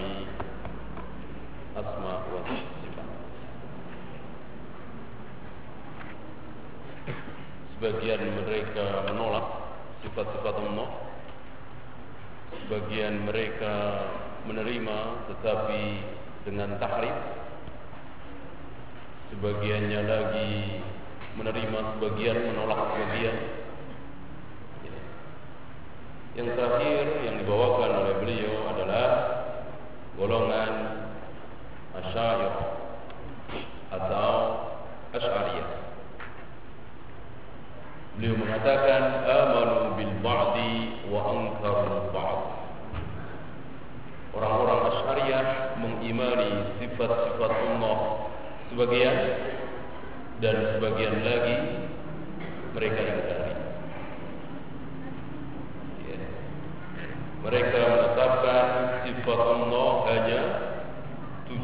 asma wa sifat. Sebagian mereka menolak sifat-sifat Allah, sebagian mereka menerima tetapi dengan tahrif, sebagiannya lagi menerima sebagian, menolak sebagian. Yang terakhir yang dibawakan oleh beliau adalah golongan Asy'ariyah atau Asy'ariyah. Beliau mengatakan amanu bil ba'di wa ankaru ba'd. Orang-orang Asy'ariyah mengimani sifat-sifat Allah sebagian, dan sebagian lagi mereka ingkari. Mereka menetapkan sifat Allah hanya 7.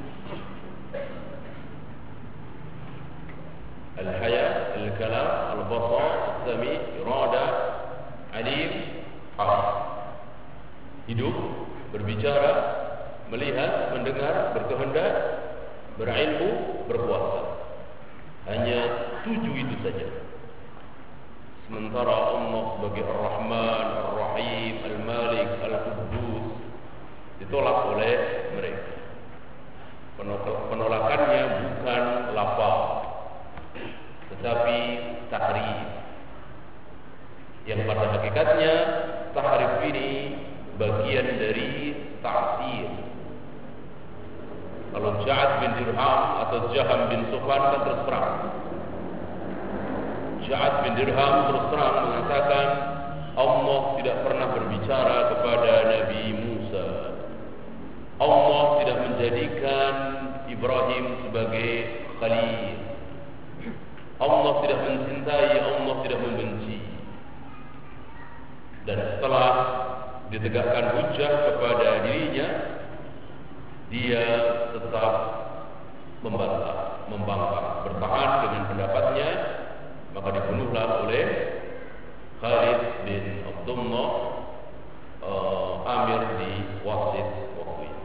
Al-haya, al-kalam, al-basar, al-sami, irada, alim, hafiz. Hidup, berbicara, melihat, mendengar, berkehendak, berilmu, berkuasa. Hanya 7 itu saja. Sementara Allah sebagai Ar-Rahman, Ar-Rahim, Al-Malik, Al-Quddus ditolak oleh mereka. Penolakannya bukan lafaz, tetapi tahrif. Yang pada hakikatnya tahrif ini bagian dari ta'til. Kalau Ja'ad bin Dirham atau Jaham bin Sufyan kan terus terang. Ja'ad bin Dirham terus terang mengatakan Allah tidak pernah berbicara kepada Nabi Musa. Allah tidak menjadikan Ibrahim sebagai khalil. Allah tidak mencintai, Allah tidak membenci. Dan setelah ditegakkan hujjah kepada dirinya, dia tetap membantah, membangkang, bertahan dengan pendapatnya. Maka dibunuhlah oleh Khalid bin Abdullah Amir di Wasit waktu itu.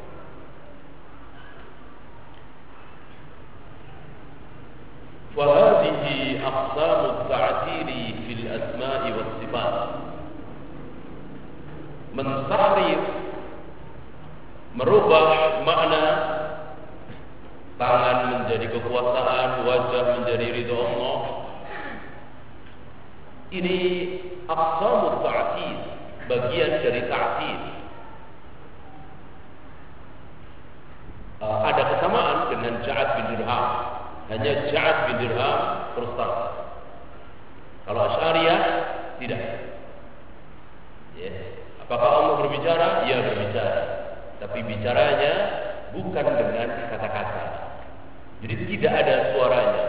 فهذه أقسام التعتيل في الأسماء والصفات. Mentahrif, merubah makna, tangan menjadi kekuasaan, wajah menjadi ridha Allah. Ini aqsamut ta'til, bagian dari ta'til. Ada kesamaan dengan Ja'ad bin Dirham. Hanya Ja'ad bin Dirham terus terang. Kalau Asy'ariyah tidak. Apakah Allah berbicara? Ya, berbicara. Tapi bicaranya bukan dengan kata-kata. Jadi tidak ada suaranya.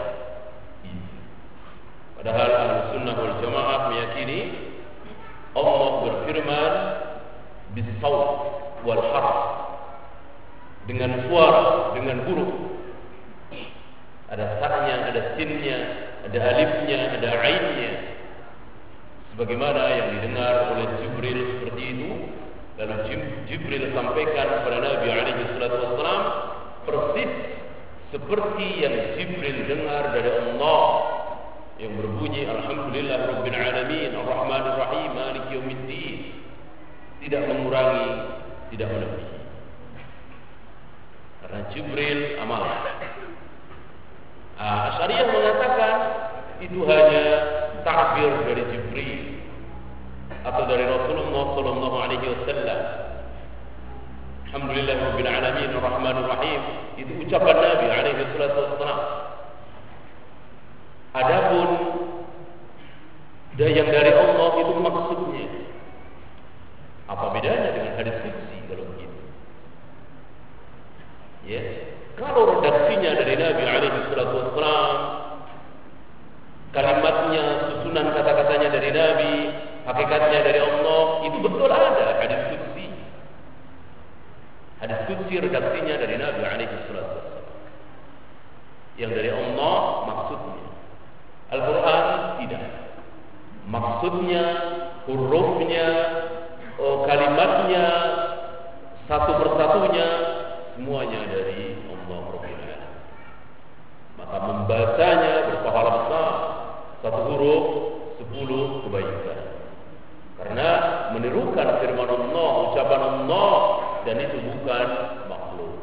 Padahal Ahlussunnah wal Jamaah meyakini Allah berfirman bis-shaut wal harf, dengan suara, dengan huruf. Ada sa-nya, ada sin-nya, ada alifnya, ada ainnya. Sebagaimana yang didengar oleh Jibril seperti itu. Lalu Jibril sampaikan kepada Nabi alaihi salatu wassalam persis seperti yang Jibril dengar dari Allah, yang berbunyi Alhamdulillah Rabbil Alamin Ar-Rahmanir Rahim Maliki Yaumiddin. Tidak mengurangi, tidak melebihi. Karena Jibril amanah. Asy'ariyah mengatakan itu hanya takbir dari Jibril atau dari Rasulullah sallallahu alaihi wasallam. Alhamdulillah Rabbil Alamin Ar-Rahmanir Rahim itu ucapan Nabi alaihi salatu wassalam. Adapun yang dari Allah itu maksudnya. Apa bedanya dengan hadis qudsi kalau begitu? Ya, kalau redaksinya dari Nabi alaihi salatu wassalam, kalimatnya, susunan kata-katanya dari Nabi, hakikatnya dari Allah, itu betul ada hadis qudsi. Hadis qudsi redaksinya dari Nabi alaihi salatu wassalam. Yang dari Allah maksudnya. Al-Quran tidak. Maksudnya, hurufnya, kalimatnya satu persatunya semuanya dari Allah Rabbul Alamin. Maka membacanya berpahala besar. Satu huruf 10 kebaikan. Karena menirukan firman Allah, ucapan Allah, dan itu bukan makhluk.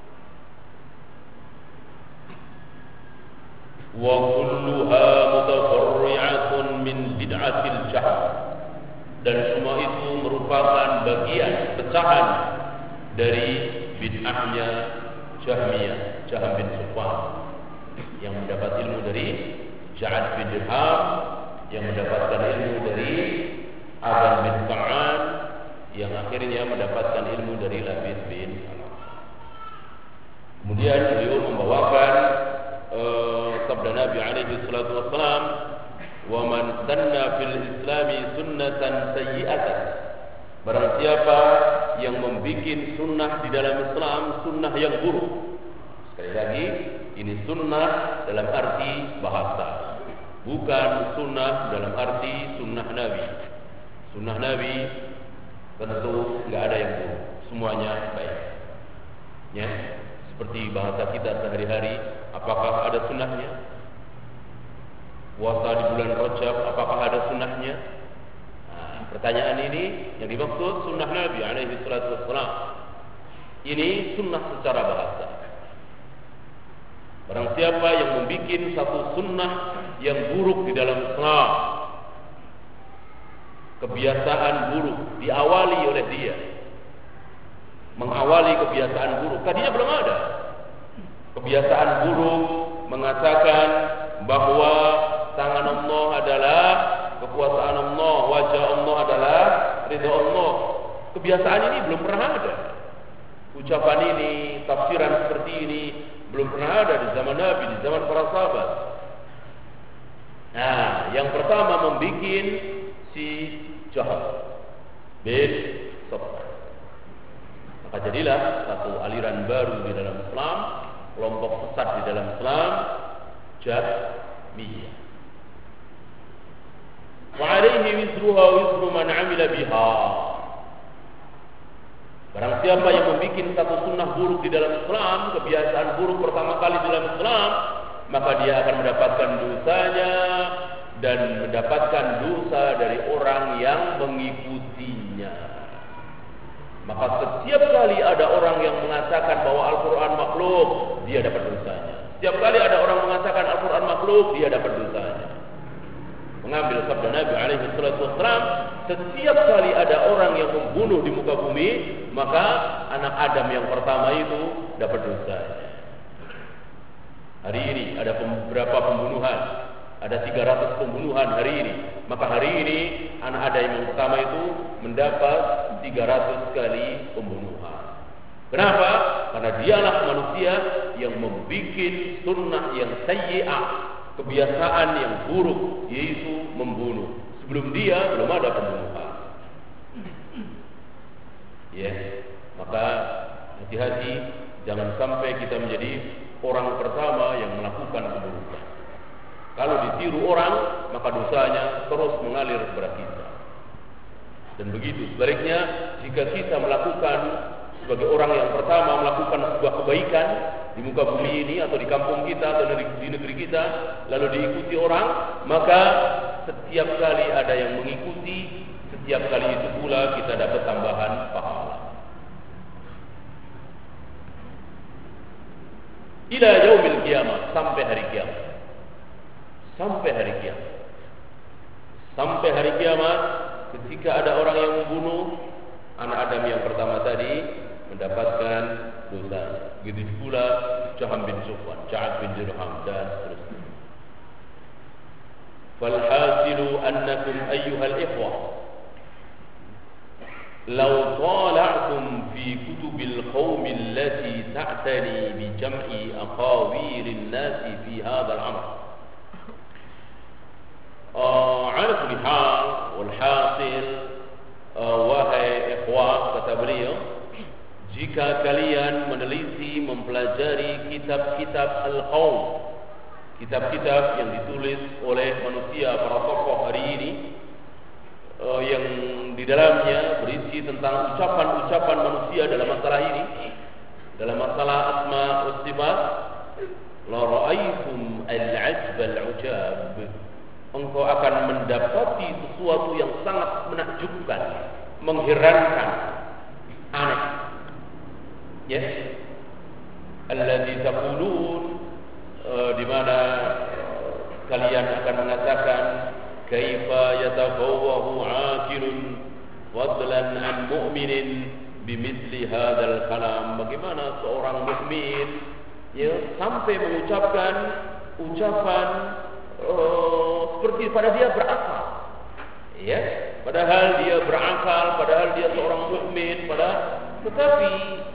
Wa kulluha mutafarri'atun min bid'atil jahl. Dan semua itu merupakan bagian pecahan dari bid'ahnya Jahmiyah, Jahm bin Safwan, yang mendapat ilmu dari Ja'ad bin Dirham, yang mendapatkan ilmu dari Aban bin Ka'an, yang akhirnya mendapatkan ilmu dari Labid bin Salam. Kemudian beliau membawakan sabda Nabi alaihi salatu wassalam, "Wa man sanna fil islami sunnatan sayyi'atan." Barang siapa yang membuat sunnah di dalam Islam, sunnah yang buruk. Sekali lagi, ini sunnah dalam arti bahasa, bukan sunnah dalam arti sunnah Nabi. Sunnah Nabi tentu nggak ada yang buruk, semuanya baik. Ya, seperti bahasa kita sehari-hari, apakah ada sunnahnya? Puasa di bulan Rajab, apakah ada sunnahnya? Nah, pertanyaan ini yang dimaksud sunnah Nabi alaihi salatu wassalam. Ini sunnah secara bahasa. Barang siapa yang membuat satu sunnah yang buruk di dalam Islam, kebiasaan buruk diawali oleh dia, mengawali kebiasaan buruk, tadinya belum ada. Kebiasaan buruk mengatakan bahwa tangan Allah adalah kekuasaan Allah, wajah Allah adalah ridha Allah. Kebiasaan ini belum pernah ada. Ucapan ini, tafsiran seperti ini belum pernah ada di zaman Nabi, di zaman para sahabat. Nah, yang pertama membuat si Jahm bin Safwan. Maka jadilah satu aliran baru di dalam Islam, kelompok sesat di dalam Islam, Jahmiyah. Wa alaihi wizruha wizru man 'amila biha. Barang siapa yang membuat satu sunnah buruk di dalam Islam, kebiasaan buruk pertama kali di dalam Islam, maka dia akan mendapatkan dosanya dan mendapatkan dosa dari orang yang mengikutinya. Maka setiap kali ada orang yang mengatakan bahwa Al-Quran makhluk, dia dapat dosanya. Setiap kali ada orang mengatakan Al-Quran makhluk, dia dapat dosanya. Mengambil sabda Nabi alaihi salatu wassalam, setiap kali ada orang yang membunuh di muka bumi, maka anak Adam yang pertama itu dapat dosanya. Hari ini ada beberapa pembunuhan, ada 300 pembunuhan hari ini. Maka hari ini anak Adam yang pertama itu mendapat 300 kali pembunuhan. Kenapa? Karena dialah manusia yang membuat sunnah yang sayyi'ah, kebiasaan yang buruk, yaitu membunuh. Sebelum dia belum ada pembunuhan. Ya, maka hati-hati, jangan sampai kita menjadi orang pertama yang melakukan keburukan. Kalau ditiru orang, maka dosanya terus mengalir kepada kita. Dan begitu sebaliknya, jika kita melakukan sebagai orang yang pertama melakukan sebuah kebaikan di muka bumi ini atau di kampung kita atau di negeri kita, lalu diikuti orang, maka setiap kali ada yang mengikuti, setiap kali itu pula kita dapat tambahan pahala. Ila yaumil qiyamah, sampai hari kiamat. Sampai hari kiamat. Sampai hari kiamat, ketika ada orang yang membunuh anak Adam yang pertama tadi, mendapatkan dosa. Begitu pula Jahm bin Safwan, Ja'ad bin Dirham, dan seterusnya. Falhasilu annakum ayyuhal ikhwah, law tala'tum fi kutubil qawmi allati ta'tani bi jam'i aqawirin nasi fi hadzal amr. Ala kulli hal, wal hasil, wahai ikhwah, kata beliau, jika kalian meneliti, mempelajari kitab-kitab al-qaum, kitab-kitab yang ditulis oleh manusia, para tokoh hari ini, yang di dalamnya berisi tentang ucapan-ucapan manusia dalam masalah ini, dalam masalah asma wa sifat, la ra'aitum al-'ajb al-'ujab, engkau akan mendapati sesuatu yang sangat menakjubkan, mengherankan, aneh. Ya, alladzi taqulun, di mana kalian akan mengatakan kaifa yatafawwahu 'aqilun fadlan 'an mu'minin bimithli hadzal kalam, bagaimana seorang mukmin ya sampai mengucapkan ucapan seperti pada dia berakal, ya, padahal dia berakal, padahal dia seorang mukmin, tetapi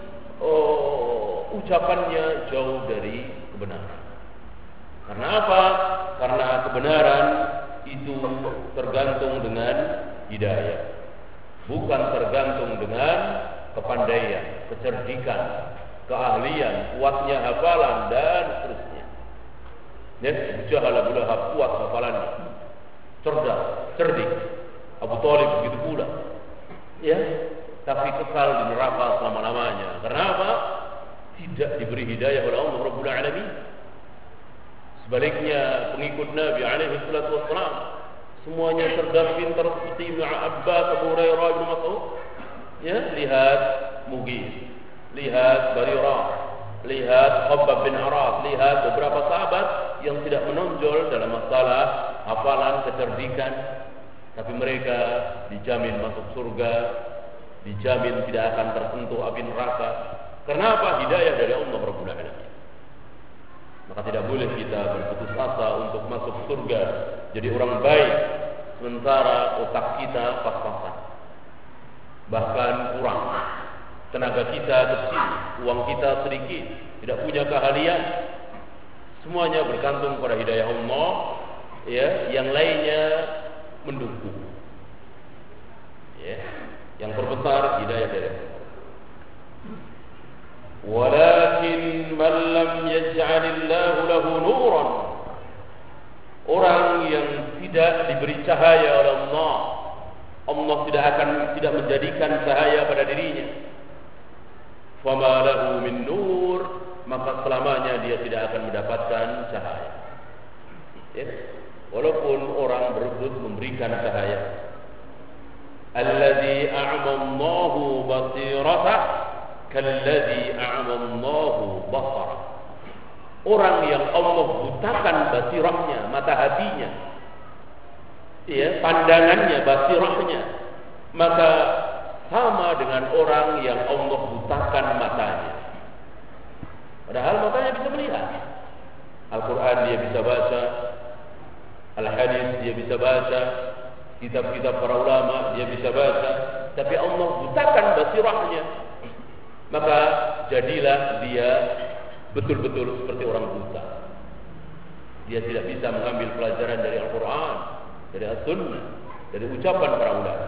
ucapannya jauh dari kebenaran. Karena apa? Karena kebenaran itu tergantung dengan hidayah, bukan tergantung dengan kepandaian, kecerdikan, keahlian, kuatnya hafalan dan seterusnya. Ya, Abu Jahal, Abu Lahab kuat hafalannya, cerdas, cerdik. Abu Thalib begitu pula. Ya, tapi kekal di neraka selama-lamanya. Karena apa? Tidak diberi hidayah oleh Allah Rabbul Alamin. Sebaliknya pengikut Nabi alaihi salatu wassalam semuanya cerdas, pintar seperti Ibnu Abbas, Abu Hurairah, Ibnu Mas'ud. Ya, lihat Mughis, lihat Barirah, lihat Khabbab bin Arad, lihat beberapa sahabat yang tidak menonjol dalam masalah hafalan, kecerdikan, tapi mereka dijamin masuk surga, dijamin tidak akan tersentuh api neraka. Karena apa? Hidayah dari Allah Rabbul Alamin. Maka tidak boleh kita berputus asa untuk masuk surga, jadi orang baik, sementara otak kita pas-pasan, bahkan kurang, tenaga kita kecil, uang kita sedikit, tidak punya keahlian. Semuanya bergantung pada hidayah Allah, ya, yang lainnya mendukung. Ya, yang terbesar hidayah dari Allah. Walakin man lam yaj'alillahu lahu nuran, orang yang tidak diberi cahaya oleh Allah, Allah tidak menjadikan cahaya pada dirinya. Fama lahu min nur, maka selamanya dia tidak akan mendapatkan cahaya. Ya, walaupun orang berebut memberikan cahaya. Alladzi a'ma Allahu basiratahu kalladzi a'ma Allahu basara. Orang yang Allah butakan basirahnya, mata hatinya, ya, pandangannya, basirahnya, maka sama dengan orang yang Allah butakan matanya. Padahal matanya bisa melihat. Al-Quran dia bisa baca, Al-Hadis dia bisa baca, kitab-kitab para ulama dia bisa baca, tapi Allah butakan basirahnya. Maka jadilah dia betul-betul seperti orang buta. Dia tidak bisa mengambil pelajaran dari Al-Quran, dari As-Sunnah, dari ucapan para ulama.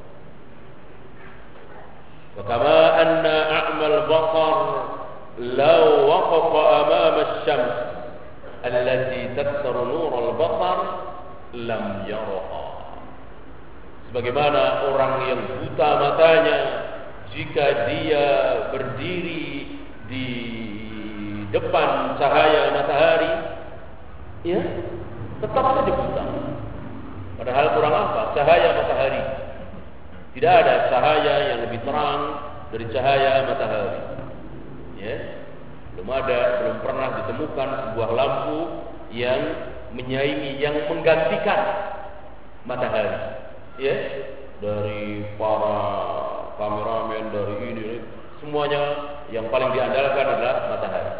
Kama anna a'mal basar law waqafa amama asy-syams allati taktharu nur al-basar lam yaraha. Sebagaimana orang yang buta matanya, jika dia berdiri di depan cahaya matahari, ya, tetap saja buta. Padahal kurang apa? Cahaya matahari. Tidak ada cahaya yang lebih terang dari cahaya matahari. Ya, belum pernah ditemukan sebuah lampu yang menyaingi, yang menggantikan matahari. Ya, dari para kameramen, dari ini, semuanya yang paling diandalkan adalah matahari.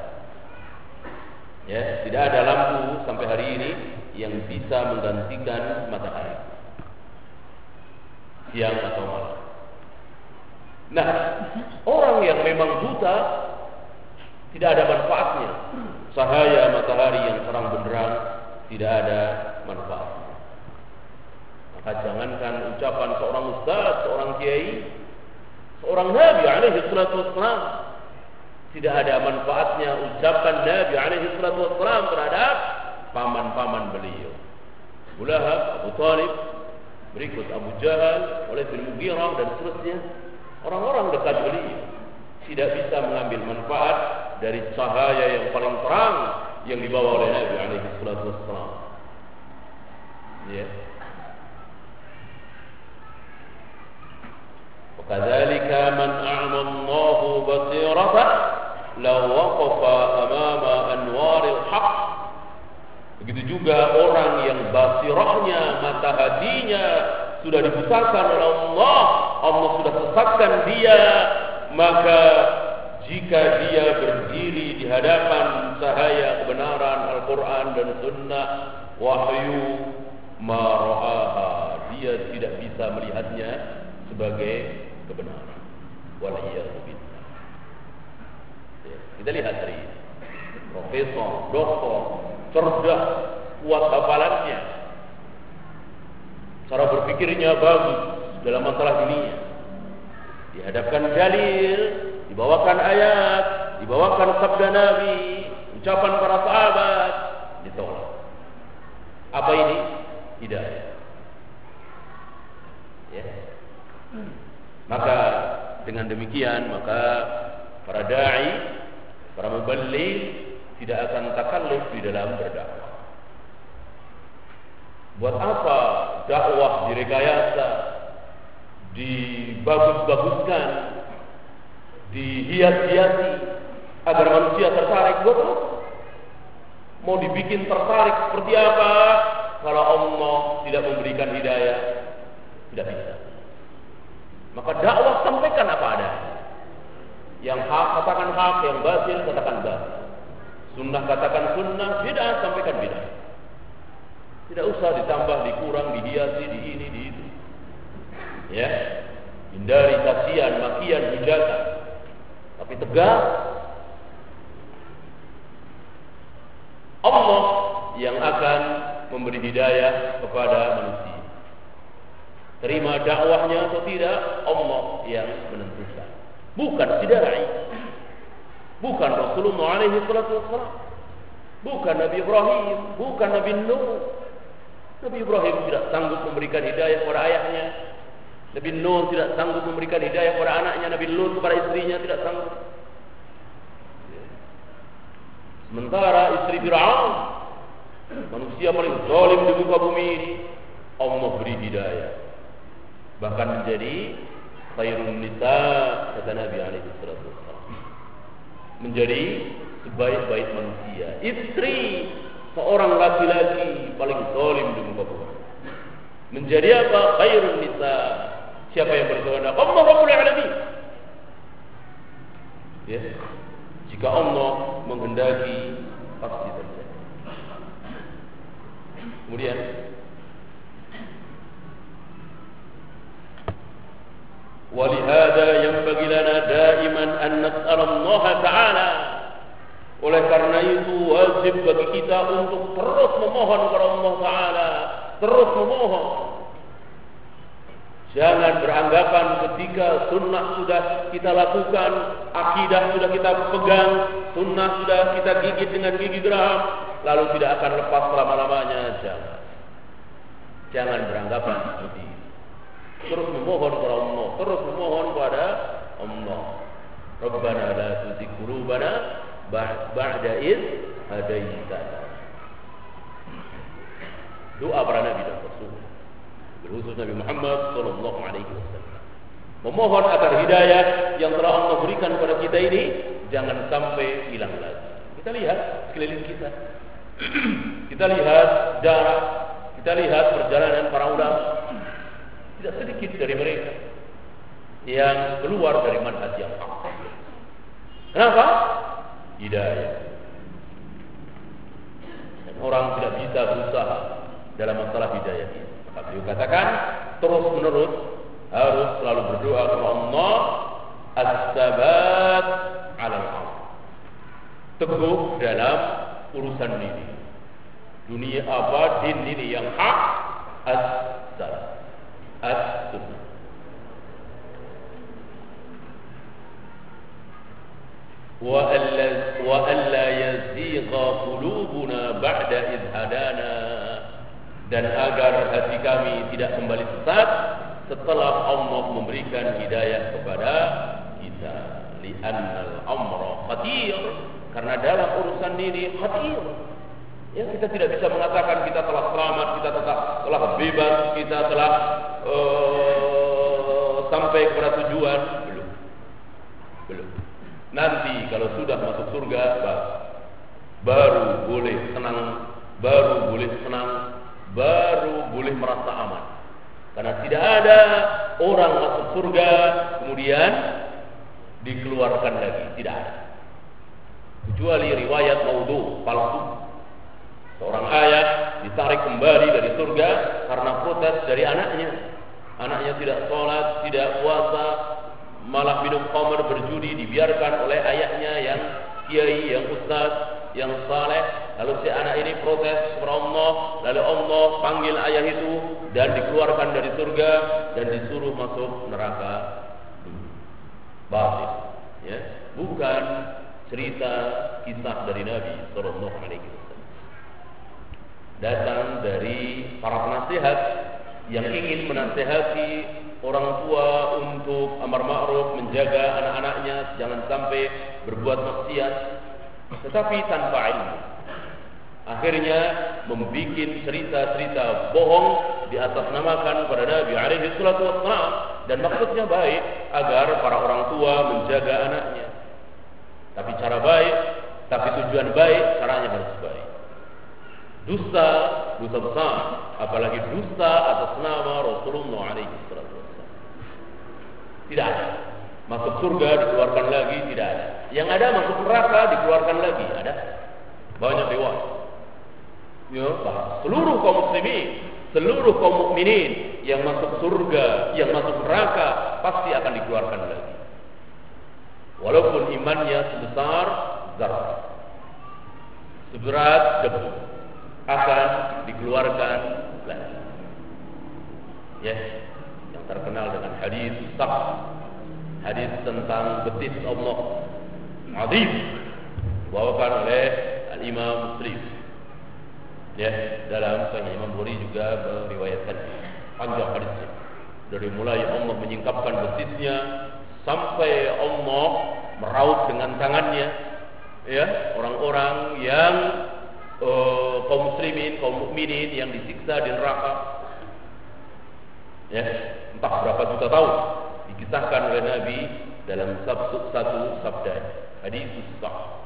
Ya, tidak ada lampu sampai hari ini yang bisa menggantikan matahari, siang atau malam. Nah, orang yang memang buta, tidak ada manfaatnya. Cahaya matahari yang terang benderang tidak ada manfaatnya. Maka jangankan ucapan seorang ustaz, seorang kiai, seorang Nabi alaihi salatu wassalam, tidak ada manfaatnya ucapan Nabi alaihi salatu wassalam terhadap paman-paman beliau, Abu Lahab, Abu Thalib, berikut Abu Jahal, Walid bin Mughirah dan seterusnya, orang-orang dekat beliau tidak bisa mengambil manfaat dari cahaya yang paling terang yang dibawa oleh Nabi alaihi salatu wassalam. Ya. وكذلك من أعمى الله بصيرته لو وقف أمام أنوار الحق. Begitu juga orang yang basirahnya, mata hatinya sudah dibutakan oleh Allah, Allah sudah sesatkan dia, maka jika dia berdiri di hadapan cahaya kebenaran Al-Quran dan Sunnah wahyu mara'aha, dia tidak bisa melihatnya sebagai kebenaran. Waliyahzubillah. Kita lihat hari ini, profesor, doktor, cerdas, kuat hafalannya, cara berpikirnya bagus dalam masalah dunia. Dihadapkan dalil, dibawakan ayat, dibawakan sabda Nabi, ucapan para sahabat, ditolak. Apa ini? Hidayah. Ya. Maka dengan demikian, maka para dai, para muballigh tidak akan takalluf di dalam berdakwah. Buat apa dakwah direkayasa, dibagus-baguskan, dihias-hiasi agar manusia tertarik? Buat apa? Mau dibikin tertarik seperti apa kalau Allah tidak memberikan hidayah? Tidak bisa. Maka dakwah sampaikan apa adanya. Yang hak katakan hak, yang batil katakan batil. Sunnah katakan sunnah, bid'ah sampaikan bid'ah. Tidak usah ditambah, dikurang, dihiasi, di ini, di itu. Ya, hindari cacian, makian, hujatan. Tapi tegas. Allah yang akan memberi hidayah kepada manusia. Terima dakwahnya atau tidak, Allah yang menentukan. Bukan si dai. Bukan Rasulullah alaihi salatu wassalam, bukan Nabi Ibrahim, bukan Nabi Nuh. Nabi Ibrahim tidak sanggup memberikan hidayah kepada ayahnya. Nabi Nuh tidak sanggup memberikan hidayah kepada anaknya. Nabi Lut kepada istrinya tidak sanggup. Sementara istri Fir'aun, manusia paling zalim di muka bumi ini, Allah beri hidayah. Bahkan menjadi khairun nisa, kata Nabi alaihi salatu wassalam, menjadi sebaik-baik manusia. Istri seorang laki-laki paling zalim di muka bumi menjadi apa? Khairun nisa. Siapa yang berkehendak? Allah Rabbul Alamin. Ya. Jika Allah menghendaki, pasti terjadi. Kemudian walihada yanbaghi lana daiman an nas'al Allah Ta'ala. Oleh karena itu wajib bagi kita untuk terus memohon kepada Allah Ta'ala, terus memohon. Jangan beranggapan ketika sunnah sudah kita lakukan, akidah sudah kita pegang, sunnah sudah kita gigit dengan gigi geram, lalu tidak akan lepas selama-lamanya. Jangan beranggapan seperti itu. Terus memohon kepada Allah, terus memohon kepada Allah. Rabbana la tuzigh qulubana ba'da idh hadaitana. Doa para nabi dan rasul, khusus Nabi Muhammad sallallahu alaihi wasallam, memohon agar hidayah yang telah Allah berikan kepada kita ini jangan sampai hilang lagi. Kita lihat sekeliling kita. Kita lihat darah, kita lihat perjalanan para ulama. Tidak sedikit dari mereka yang keluar dari manhaj yang hak. Kenapa? Hidayah. Dan orang tidak bisa berusaha dalam masalah hidayah ini. Maka beliau katakan terus menerus harus selalu berdoa kepada Allah, as-sabat 'ala al-amr. Teguh dalam urusan ini. Dunia apa, din ini yang hak, as-sabat. As-sunnah. Wa alla yazigha qulubuna ba'da idh hadana. dan agar hati kami tidak kembali sesat setelah Allah memberikan hidayah kepada kita. Li'annal amra khatir, karena dalam urusan ini khatir. Ya, kita tidak bisa mengatakan kita telah selamat, kita telah bebas, kita telah sampai kepada tujuan. Belum. Nanti kalau sudah masuk surga, baru boleh senang, baru boleh merasa aman. Karena tidak ada orang masuk surga kemudian dikeluarkan lagi, tidak ada. Kecuali riwayat maudhu, palsu. Seorang ayah ditarik kembali dari surga karena protes dari anaknya. Anaknya tidak sholat, tidak puasa, malah minum khamr, berjudi, dibiarkan oleh ayahnya yang kiai, yang ustaz, yang saleh. Lalu si anak ini protes kepada Allah, lalu Allah panggil ayah itu dan dikeluarkan dari surga dan disuruh masuk neraka. Batil, ya, bukan cerita kisah dari Nabi Sallallahu Alaihi Wasallam. Datang dari para penasihat yang ingin menasihati orang tua untuk amar ma'ruf, menjaga anak-anaknya jangan sampai berbuat maksiat, tetapi tanpa ilmu. Akhirnya membuat cerita-cerita bohong di atas namakan kepada Nabi alaihi salatu wassalam, dan maksudnya baik agar para orang tua menjaga anaknya. Tapi cara baik, tapi tujuan baik, caranya harus baik. Dusta besar, apalagi dusta atas nama Rasulullah alaihi salatu wassalam. Tidak ada. Masuk surga dikeluarkan lagi, tidak ada. Yang ada masuk neraka dikeluarkan lagi, ada. Banyak riwayat. Ya, seluruh kaum muslimin, seluruh kaum mukminin yang masuk surga, yang masuk neraka pasti akan dikeluarkan lagi. Walaupun imannya sebesar zarah, seberat debu, akan dikeluarkan lagi. Ya, yang terkenal dengan hadis Saq, hadis tentang betis Allah azim, dibawakan oleh Al-Imam Muslim. Ya, dalam Sahih Imam Bukhari juga meriwayatkan panjang hadisnya. Dari mulai Allah menyingkapkan betisnya sampai Allah meraut dengan tangannya, ya, orang-orang yang kaum muslimin, kaum mukminin yang disiksa di neraka. Ya, entah berapa juta tahun dikisahkan oleh Nabi dalam satu sabda hadis sahih.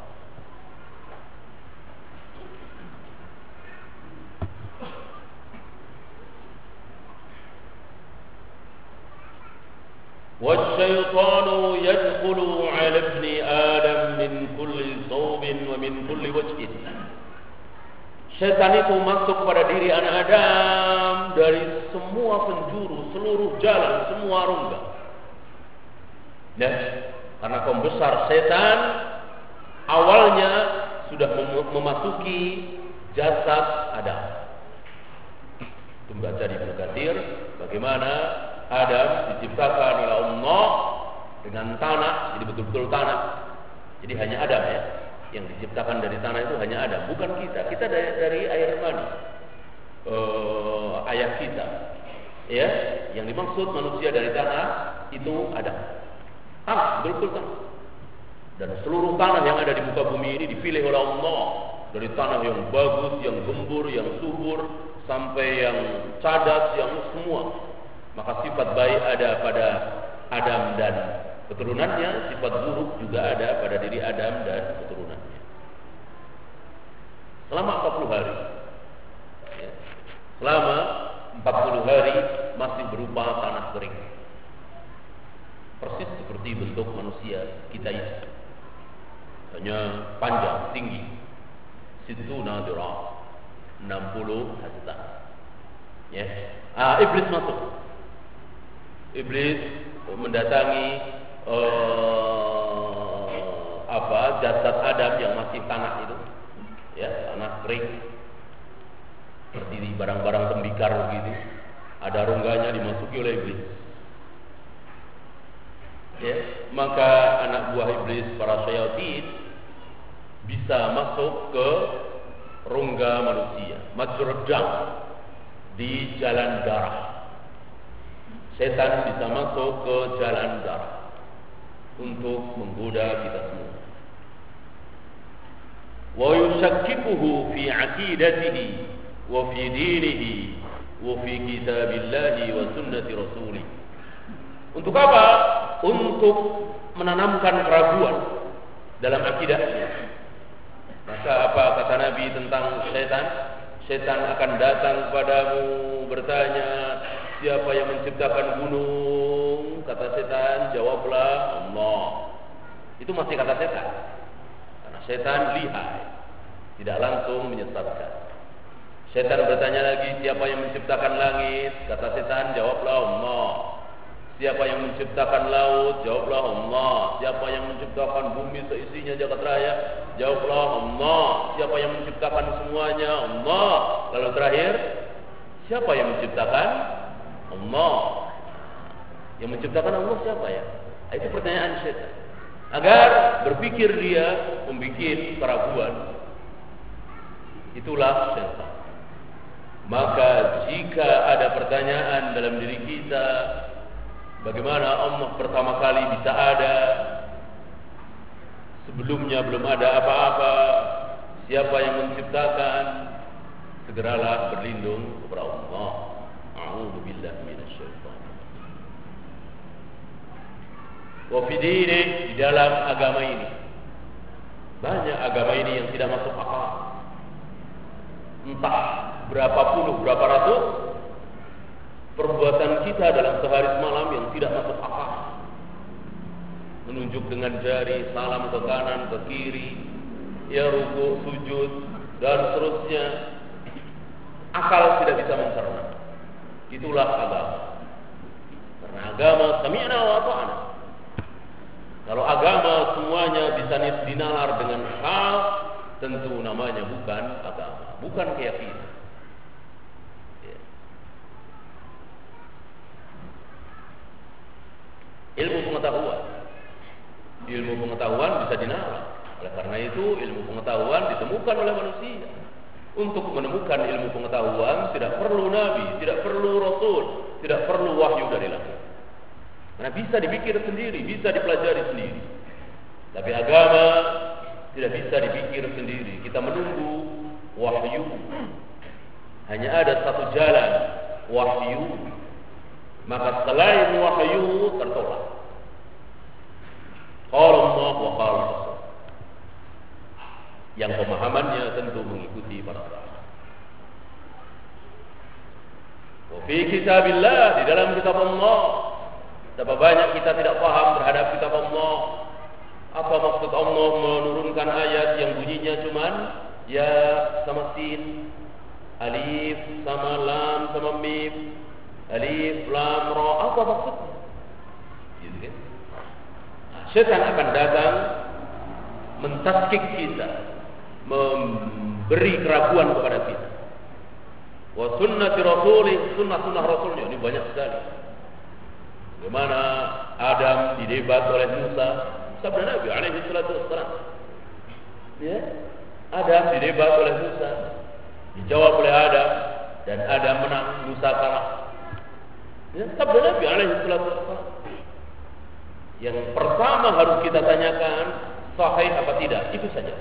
والشيطان يدخل على ابن آدم من كل صوب ومن كل وجه. Syaitan itu masuk pada diri anak Adam dari semua penjuru, seluruh jalan, semua rongga. Dan karena pembesar setan awalnya sudah memasuki jasad Adam. Itu membaca di Ibnu Katsir bagaimana Adam diciptakan oleh Allah dengan tanah, jadi betul-betul tanah. Jadi hanya Adam, ya, yang diciptakan dari tanah itu hanya Adam, bukan kita. Kita dari air mani, ayah kita. Ya, yang dimaksud manusia dari tanah itu Adam. Tanah, betul-betul tanah. Dan seluruh tanah yang ada di muka bumi ini dipilih oleh Allah, dari tanah yang bagus, yang gembur, yang subur, sampai yang cadas, yang semua. Maka sifat baik ada pada Adam dan keturunannya, sifat buruk juga ada pada diri Adam dan keturunannya. Selama 40 hari, ya, selama 40 hari masih berupa tanah kering, persis seperti bentuk manusia kita ini, hanya panjang, tinggi, situna dirah, 60 hasta. Ya, iblis masuk. Iblis mendatangi jasad Adam yang masih tanah itu, ya, tanah kering, seperti di barang-barang tembikar begitu, ada rongganya, dimasuki oleh iblis. Ya, maka anak buah iblis, para syayatin, bisa masuk ke rongga manusia, majrur dam, di jalan darah. Setan bisa masuk ke jalan darah untuk menggoda kita semua. Wa yushakkifuhu fi aqidatihi wa fi dinihi wa fi kitabillahi wa sunnati rasulih. Untuk apa? Untuk menanamkan keraguan dalam akidahnya. Maka apa kata Nabi tentang setan? Setan akan datang kepadamu bertanya, siapa yang menciptakan gunung? Kata setan, jawablah Allah. Itu masih kata setan. Karena setan lihai, tidak langsung menyesatkan. Setan bertanya lagi, siapa yang menciptakan langit? Kata setan, jawablah Allah. Siapa yang menciptakan laut? Jawablah Allah. Siapa yang menciptakan bumi seisinya jagat raya? Jawablah Allah. Siapa yang menciptakan semuanya? Allah. Lalu terakhir, siapa yang menciptakan? Allah. Yang menciptakan Allah siapa ya? Itu pertanyaan setan. Agar berpikir dia membuat keraguan. Itulah setan. Maka jika ada pertanyaan dalam diri kita, bagaimana Allah pertama kali bisa ada? Sebelumnya belum ada apa-apa. Siapa yang menciptakan? Segeralah berlindung kepada Allah. A'udzubillahi minasyaitonir rajim. Wa fi dini, di dalam agama ini. Banyak agama ini yang tidak masuk akal. Entah berapa puluh, berapa ratus perbuatan kita dalam sehari semalam yang tidak masuk akal. Menunjuk dengan jari, salam ke kanan, ke kiri, ya ruku, sujud, dan seterusnya. Akal tidak bisa mencerna. Itulah agama. Karena agama sami'na wa ata'na. Kalau agama semuanya bisa dinalar dengan akal, tentu namanya bukan agama, bukan keyakinan. Ilmu pengetahuan bisa dinalar. Oleh karena itu ilmu pengetahuan ditemukan oleh manusia. Untuk menemukan ilmu pengetahuan tidak perlu nabi, tidak perlu rasul, tidak perlu wahyu dari langit. Karena bisa dipikir sendiri, bisa dipelajari sendiri. Tapi agama tidak bisa dipikir sendiri. Kita menunggu wahyu. Hanya ada satu jalan, wahyu. Maka selain wahyu tertolak. Qala Allah wa qala Rasul. Yang pemahamannya tentu mengikuti para sahabat. Wa fi kitabillah, di dalam kitab Allah. Betapa banyak kita tidak paham terhadap kitab Allah. Apa maksud Allah menurunkan ayat yang bunyinya cuman ya sama sin, alif sama lam sama mim, alif lam ra, apa maksudnya? Gitu kan? Nah, setan akan datang mentaskik kita, memberi keraguan kepada kita. Wa sunnati rasulih, sunnah rasulnya ini banyak sekali. Bagaimana Adam didebat oleh Musa, sabda Nabi alaihi salatu wassalam. Ya, Adam didebat oleh Musa, dijawab oleh Adam, dan Adam menang, Musa kalah. Ya, sabda Nabi alaihi salatu wassalam. Yang pertama harus kita tanyakan, sahih apa tidak, itu saja.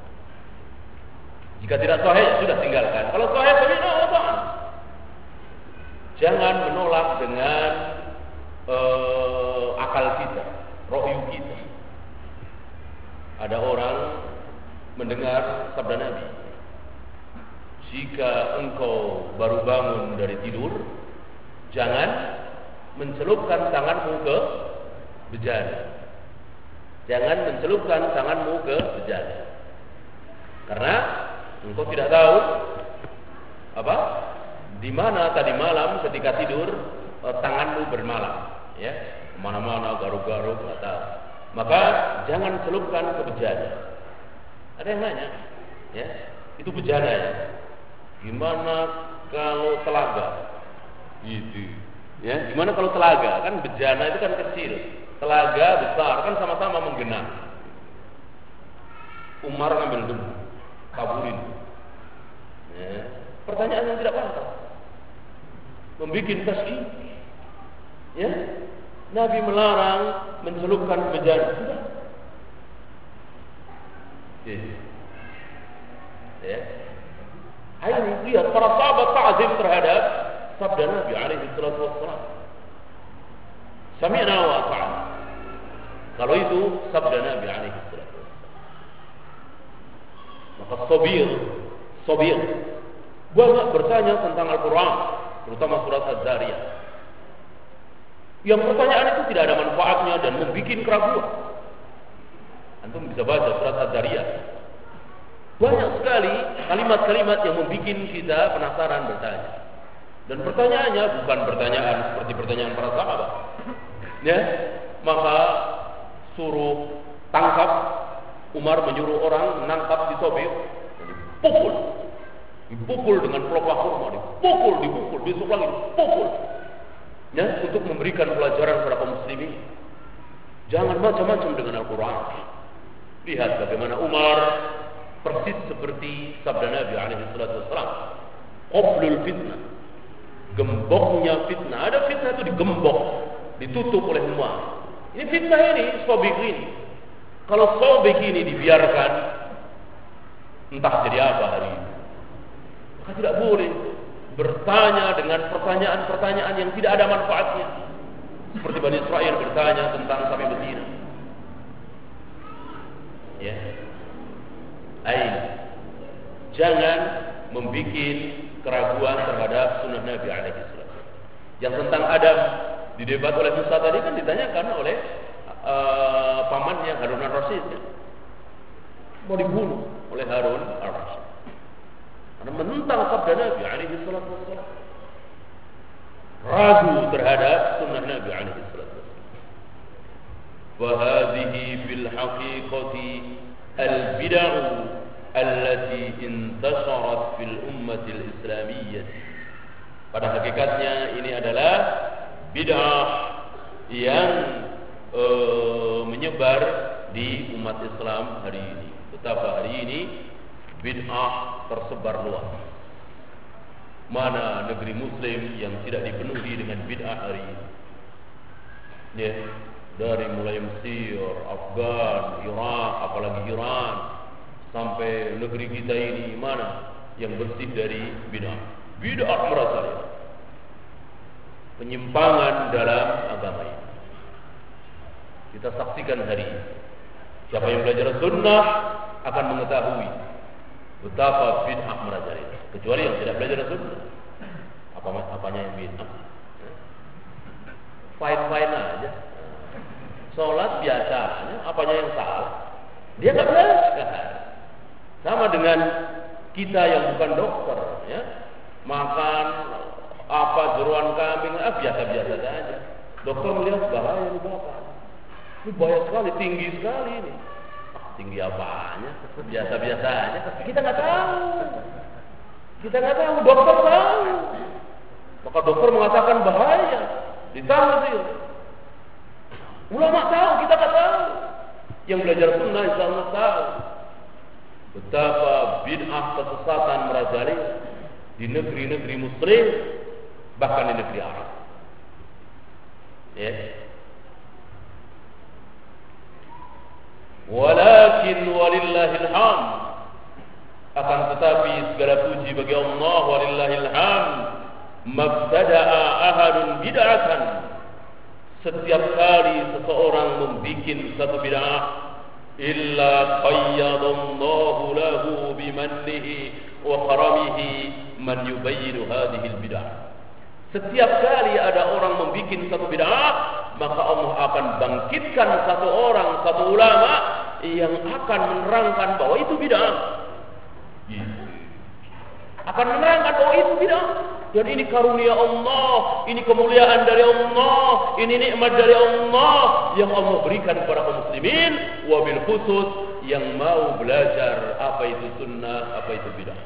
Jika tidak sahih, sudah tinggalkan. Kalau sahih, sami'na wa ata'na. Jangan menolak dengan akal kita, ra'yu kita. Ada orang mendengar sabda Nabi, jika engkau baru bangun dari tidur, jangan mencelupkan tanganmu ke bejana. Jangan mencelupkan tanganmu ke bejana. Karena engkau tidak tahu apa di mana tadi malam ketika tidur tanganmu bermalam, ya, kemana-mana garuk-garuk nggak tahu. Maka jangan celupkan ke bejana. Ada yang nanya, ya, itu bejana ya? Gimana kalau telaga? Gitu, ya. Gimana kalau telaga? Kan bejana itu kan kecil, telaga besar, kan sama-sama menggenang. Umar ngambil debu, kaburin. Ya. Pertanyaan yang tidak pantas. membuat tasbih. Ya, Nabi melarang mencelupkan bejana. Sudah. Ya. Ini lihat para sahabat ta'zim terhadap sabda Nabi alaihi salatu wassalam. Sami'na wa ata'na. Kalau itu sabda Nabi alaihi salatu wassalam. Maka sabir banyak bertanya tentang Al-Quran, terutama surat Az-Zariyat. Yang pertanyaan itu tidak ada manfaatnya dan membuat keraguan. Antum bisa baca surat Az-Zariyat. Banyak sekali kalimat-kalimat yang membuat kita penasaran bertanya. Dan pertanyaannya bukan pertanyaan seperti pertanyaan para sahabat. Ya, maka suruh tangkap. Umar menyuruh orang menangkap di Sobir, dipukul dengan pelopak kurma, dipukul, besok lagi dipukul. Ya, untuk memberikan pelajaran kepada kaum muslimin. Jangan macam-macam dengan Al-Quran. Lihat bagaimana Umar persis seperti sabda Nabi alaihi salatu wassalam. Qablul fitnah, gemboknya fitnah. Ada fitnah itu digembok, ditutup oleh Umar. Ini fitnah ini, Sobir ini. Kalau Sobir ini dibiarkan, entah jadi apa hari ini. Maka tidak boleh bertanya dengan pertanyaan-pertanyaan yang tidak ada manfaatnya. Seperti Bani Israel bertanya tentang sapi betina. Ya. Jangan membuat keraguan terhadap sunnah Nabi alaihi salam. Yang tentang Adam didebat oleh Musa tadi kan ditanyakan oleh pamannya Harun al-Rasyid, ya. Mau dibunuh oleh Harun al-Rasyid karena menentang sabda Nabi alaihi salatu wassalam, ragu terhadap sunnah Nabi alaihi salatu wassalam. Wa hadhihi fil haqiqati al-bid'ah allati intasharat fil ummati al-islamiyyah. Pada hakikatnya ini adalah bid'ah yang menyebar di umat Islam hari ini. Betapa hari ini bid'ah tersebar luas. Mana negeri Muslim yang tidak dipenuhi dengan bid'ah hari ini? Ya, dari mulai Mesir, Afgan, Irak, apalagi Iran, sampai negeri kita ini, mana yang bersih dari bid'ah? Bid'ah merajalela, penyimpangan dalam agama ini. Kita saksikan hari ini. Siapa yang belajar sunnah akan mengetahui betapa bid'ah merajalela. Kecuali yang tidak belajar sunnah, apanya yang bid'ah? Fine aja. Sholat biasanya, apanya yang salah? Dia nggak belajar. Sama dengan kita yang bukan dokter, ya, makan apa jeruan kambing, biasa-biasa saja. Dokter melihat bahaya ini bapak. Ini bahaya sekali, tinggi sekali ini. Tinggi apanya? Biasa-biasa aja. Kita nggak tahu. Dokter tahu. Maka dokter mengatakan bahaya. Ditangkap dia. Ulama tahu, kita nggak tahu. Yang belajar sunnah insya Allah tahu betapa bid'ah kesesatan merajalela di negeri-negeri Muslim, bahkan di negeri Arab. Ya. Walakin walillahil hamd, akan tetapi segala puji bagi Allah, walillahil hamd, mabtada'a ahadun bid'atan, setiap kali seseorang membuat satu bid'ah, illa qayyadallahu lahu bimannihi wa karamihi man yubayyinu hadhil bid'ah. Setiap kali ada orang membuat satu bid'ah, maka Allah akan bangkitkan satu orang, satu ulama yang akan menerangkan bahwa itu bid'ah. Akan menerangkan bahwa itu bid'ah. Dan ini karunia Allah, ini kemuliaan dari Allah, ini nikmat dari Allah yang Allah berikan kepada kaum muslimin, wabil khusus yang mau belajar apa itu sunnah, apa itu bid'ah.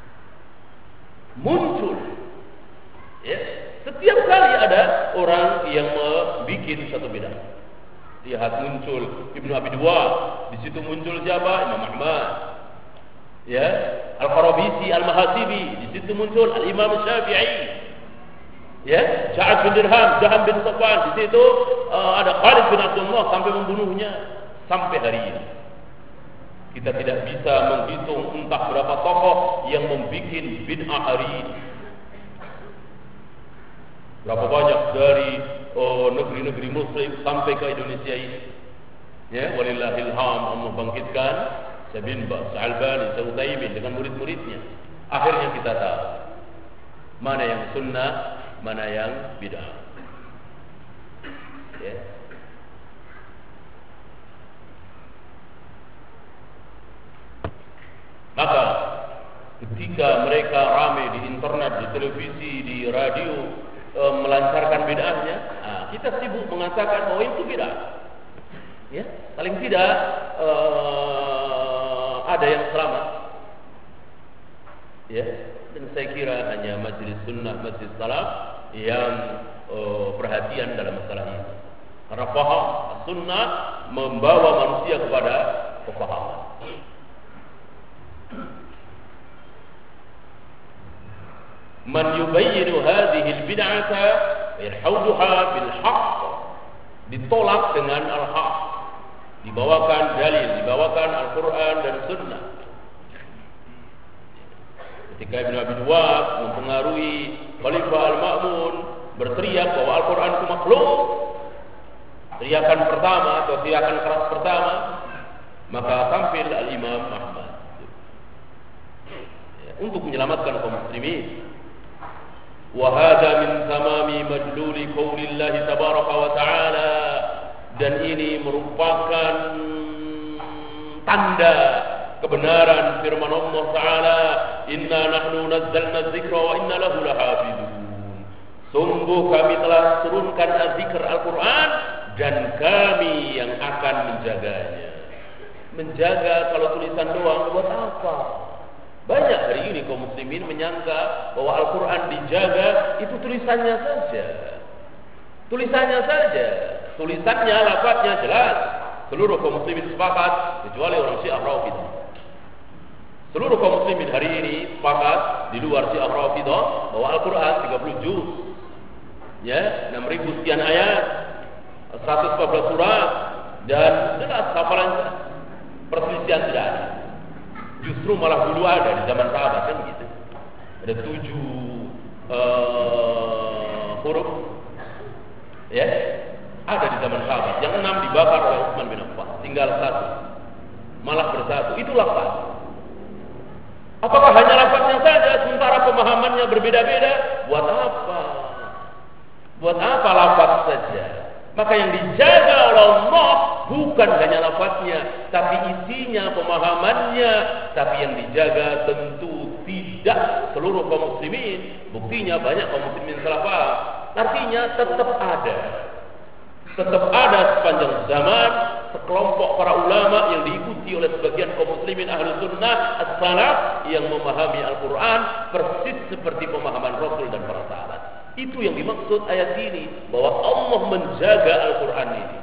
Muncul, ya, setiap kali ada orang yang membuat satu bid'ah. Lihat muncul Ibnu Abi Duwad, di situ muncul siapa? Imam Ahmad. Ya, Al-Qarabisi, Al-Mahasibi, di situ muncul Al-Imam Syafi'i. Ya, Ja'ad bin Dirham, Jaham bin Safwan, di situ ada Khalid bin Abdullah sampai membunuhnya sampai hari ini. Kita tidak bisa menghitung entah berapa tokoh yang membuat bid'ah hari ini. Berapa banyak dari negeri-negeri Muslim sampai ke Indonesia ini. Ya, walillahil hamd, Allah bangkitkan Syekh bin Baz, Al-Albani, Syekh Utsaimin dengan murid-muridnya. Akhirnya kita tahu mana yang sunnah, mana yang bid'ah. Ya. Maka ketika mereka ramai di internet, di televisi, di radio melancarkan bid'ahnya, kita sibuk mengatakan bahwa itu bid'ah. Ya, paling tidak ada yang selamat. Ya, dan saya kira hanya majelis sunnah, majelis salaf yang perhatian dalam masalah ini. Karena paham sunnah membawa manusia kepada kepahaman. Man yubayyinu hadhihi al-bid'ata yarhauduha bil haqq, ditolak dengan al-haq, dibawakan dalil, dibawakan Al-Quran dan Sunnah. Ketika Ibn Abi Duwad mempengaruhi Khalifah Al-Ma'mun berteriak bahwa Al-Quran itu makhluk, teriakan pertama atau teriakan keras pertama, maka tampil Al-Imam Ahmad untuk menyelamatkan kaum muslimin. Wa hadha min tamami madluli qaulillahi tabaraka wa ta'ala, dan ini merupakan tanda kebenaran firman Allah Ta'ala, inna nahnu nazzalna dzikra wa inna lahu lahafizun. Sungguh kami telah turunkan az-zikr Al-Quran dan kami yang akan menjaganya. Menjaga kalau tulisan doang buat apa? Banyak hari ini kaum muslimin menyangka bahwa Al-Quran dijaga itu tulisannya saja. Tulisannya saja. Tulisannya, lafadznya jelas. Seluruh kaum muslimin sepakat, kecuali orang Syiah Rafidhah. Seluruh kaum muslimin hari ini sepakat di luar Syiah Rafidhah bahwa Al-Quran 30 juz, ya, 6.000 sekian ayat, 114 surat, dan jelas hafalan jelas. Perselisihan tidak ada. Justru malah dulu ada di zaman sahabat kan gitu. Ada 7 huruf, ya, ada di zaman sahabat. Yang 6 dibakar oleh Utsman bin Affan, tinggal 1, malah bersatu. Itu lafaz. Apakah hanya lafaznya saja sementara pemahamannya berbeda-beda? Buat apa? Buat apa lafaz saja? Maka yang dijaga oleh Allah bukan hanya lafaznya, tapi isinya, pemahamannya. Tapi yang dijaga tentu tidak seluruh kaum muslimin. Buktinya banyak kaum muslimin salah paham. Artinya tetap ada sepanjang zaman sekelompok para ulama yang diikuti oleh sebagian kaum muslimin ahlu sunnah as-salaf yang memahami Al-Quran persis seperti pemahaman Rasul dan para sahabat. Itu yang dimaksud ayat ini, bahwa Allah menjaga Al-Quran ini.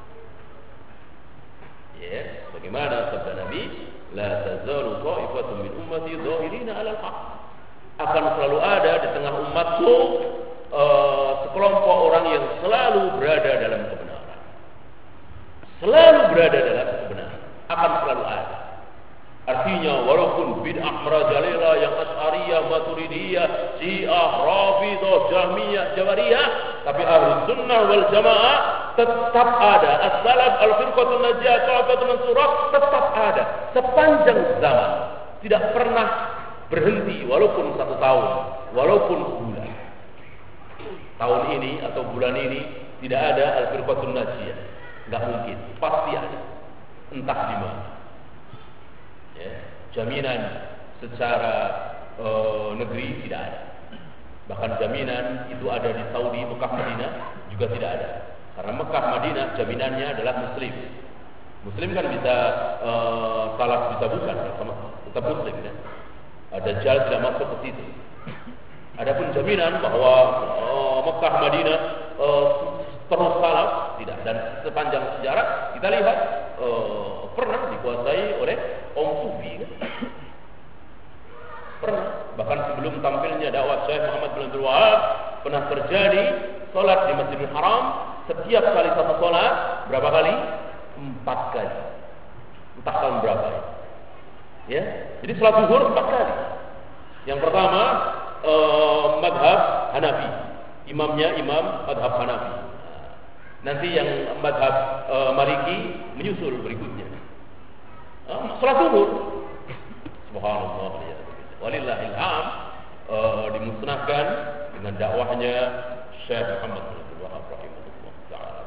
Ya, bagaimana sabda Nabi, la tazalu ta'ifatun min ummati dhahirina 'alal haqq. Akan selalu ada di tengah umatku sekelompok orang yang selalu berada dalam kebenaran. Selalu berada dalam kebenaran. Akan selalu ada. Artinya walaupun bid'ah merajalela yang Asy'ariyah, Maturidiyah, Syiah, Rafidhah, Jahmiyah, Jabariyah, tapi Ahlus Sunnah wal Jamaah tetap ada. As-salaf, al-firqatun najiyah, ta'ifatun mansurah tetap ada sepanjang zaman. Tidak pernah berhenti walaupun 1 tahun, walaupun sebulan. Tahun ini atau bulan ini tidak ada al-firqatun najiyah. Enggak mungkin, pasti ada. Entah di mana. Ya, jaminan secara negeri tidak ada. Bahkan jaminan itu ada di Saudi, Mekah, Madinah juga tidak ada. Karena Mekah, Madinah jaminannya adalah Muslim. Muslim kan bisa salaf, bisa bukan, sama tetap Muslim ya. Dajjal tidak masuk ke situ. Adapun jaminan bahwa Mekah, Madinah terus salaf tidak. Dan sepanjang sejarah kita lihat pernah dikuasai oleh kaum Sufi kan? Pernah. Bahkan sebelum tampilnya dakwah Syekh Muhammad bin Abdul Wahab, pernah terjadi sholat di Masjidil Haram, setiap kali satu sholat berapa kali? 4 kali. Entah tahun berapa ya. Jadi sholat zuhur 4 kali. Yang pertama madhab Hanafi, imamnya imam madhab Hanafi. Nanti yang madhab Maliki menyusul berikutnya. Sholat zuhur. Subhanallah ya. Walillahilham dimusnahkan dengan dakwahnya Syekh Muhammad bin Abdul Wahhab rahimahullah taala.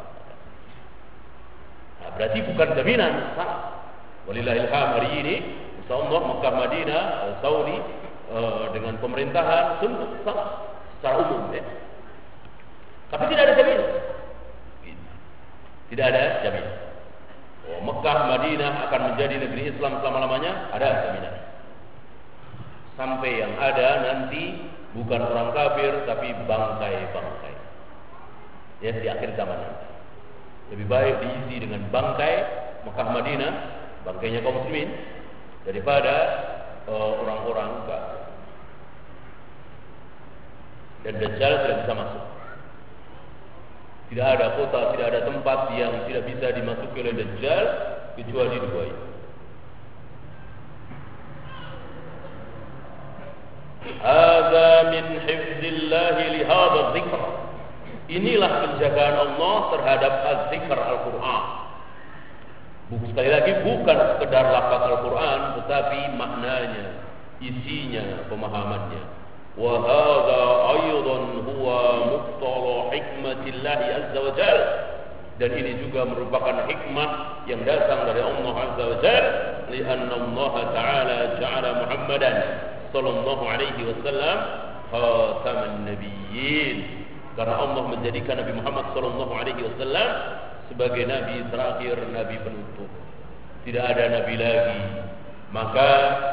Nah, berarti bukan jaminan. Walillahilham hari ini insyaallah Mekah Madinah Saudi dengan pemerintahan secara umum ya. Tapi tidak ada jaminan. Tidak ada jaminan. Mekah Madinah akan menjadi negeri Islam selama-lamanya, ada jaminan. Sampai yang ada nanti bukan orang kafir tapi bangkai-bangkai. Ya, di akhir zaman nanti. Lebih baik diisi dengan bangkai Mekah Madinah, bangkainya kaum muslimin, daripada orang-orang kafir. Dan Dajjal tidak bisa masuk. Tidak ada kota, tidak ada tempat yang tidak bisa dimasuki oleh Dajjal kecuali dua ini. Hadza min hifdzillah li hadza dzikr. Inilah penjagaan Allah terhadap az-zikr Al-Qur'an. Sekali lagi bukan sekedar lafaz Al-Qur'an tetapi maknanya, isinya, pemahamannya. Wa hadza aidan huwa muqtala hikmatillah azza wa jalla. Dan ini juga merupakan hikmah yang datang dari Allah azza wa jalla, li'anna Allah ta'ala ja'ala Muhammadan sallallahu alaihi wasallam khataman nabiyyin, karena Allah menjadikan Nabi Muhammad sallallahu alaihi wasallam sebagai nabi terakhir, nabi penutup. Tidak ada nabi lagi. Maka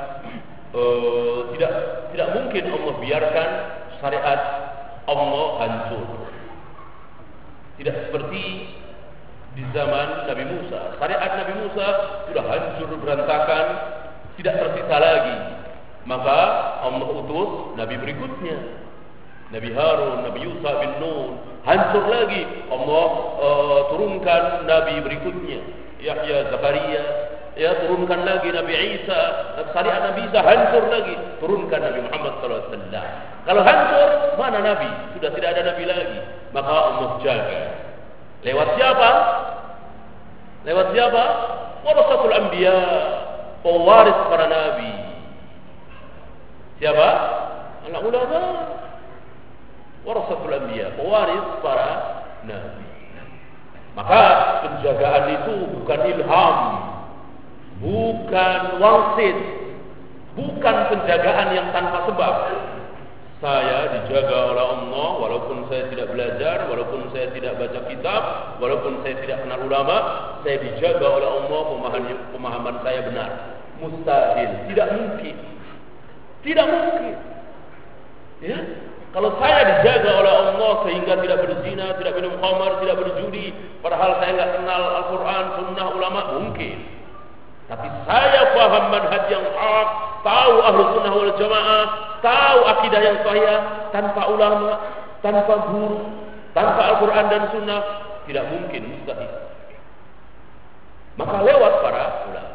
tidak mungkin Allah biarkan syariat Allah hancur. Tidak seperti di zaman Nabi Musa. Syariat Nabi Musa sudah hancur berantakan, tidak tersisa lagi. Maka Allah utus nabi berikutnya, Nabi Harun, Nabi Yusuf bin Nun, hancur lagi. Allah turunkan nabi berikutnya, Yahya, Zakaria, ya, turunkan lagi Nabi Isa, syariat Nabi Isa hancur lagi, turunkan Nabi Muhammad SAW. Kalau hancur, mana nabi? Sudah tidak ada nabi lagi. Maka Allah jaga. Lewat siapa? Lewat siapa? Warasatul anbiya, pewaris para nabi. Siapa? Anak ulama. Warasatul anbiya, pewaris para nabi. Maka penjagaan itu bukan ilham, bukan wangsit, bukan penjagaan yang tanpa sebab. Saya dijaga oleh Allah walaupun saya tidak belajar, walaupun saya tidak baca kitab, walaupun saya tidak kenal ulama, saya dijaga oleh Allah, pemahaman saya benar. Mustahil, tidak mungkin. Tidak mungkin. Ya? Kalau saya dijaga oleh Allah sehingga tidak berzina, tidak minum khamar, tidak berjudi, padahal saya enggak kenal Al-Qur'an, sunnah ulama, mungkin. Tapi saya paham manhaj yang hak, tahu Ahlus Sunnah wal Jamaah, tahu akidah yang sahih, tanpa ulama, tanpa guru, tanpa Al-Qur'an dan sunnah, tidak mungkin, mustahil. Maka lewat para ulama.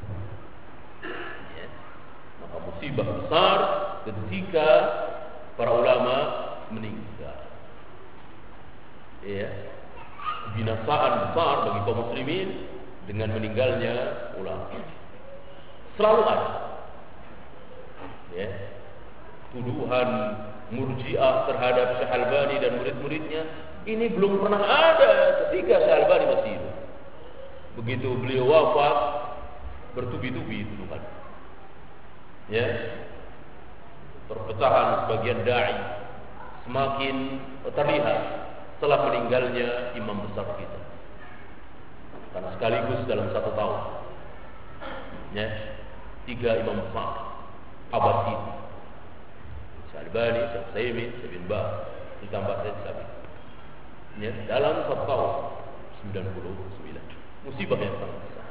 Ya. Maka musibah besar ketika para ulama meninggal. Ya. Binasaan besar bagi kaum muslimin dengan meninggalnya ulama. Selalu ada. Ya. Tuduhan Murji'ah terhadap Syekh Albani dan murid-muridnya ini belum pernah ada ketika Syekh Albani masih hidup. Begitu beliau wafat, bertubi-tubi tuduhan. Ya. Perpecahan sebagian dai semakin terlihat setelah meninggalnya imam besar kita. Karena sekaligus dalam 1 tahun, ya, 3 imam besar abad ini, Syekh Albani, Syekh Utsaimin, Syekh bin Baz, ditambah Syekh Sabi, ya, dalam 1 tahun 99. Musibah yang sangat besar.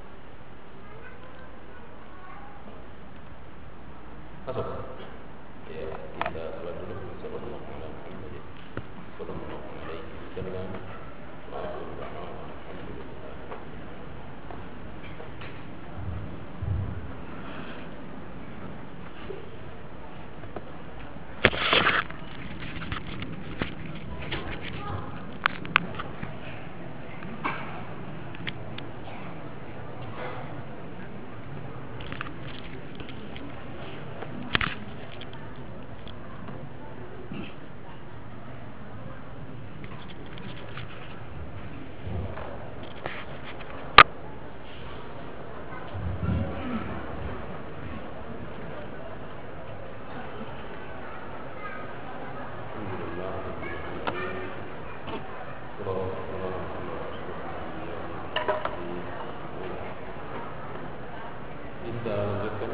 Masuk. Ya. silakan.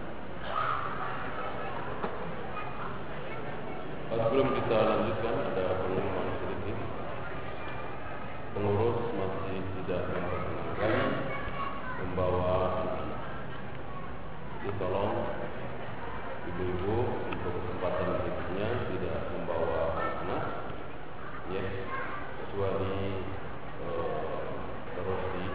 Sebelum kita lanjutkan, ada pengumuman sedikit. Pengurus masih tidak memperkenankan membawa anak-anak. Jadi tolong ibu-ibu untuk kesempatan berikutnya tidak membawa anak-anak, ya, kecuali terus di.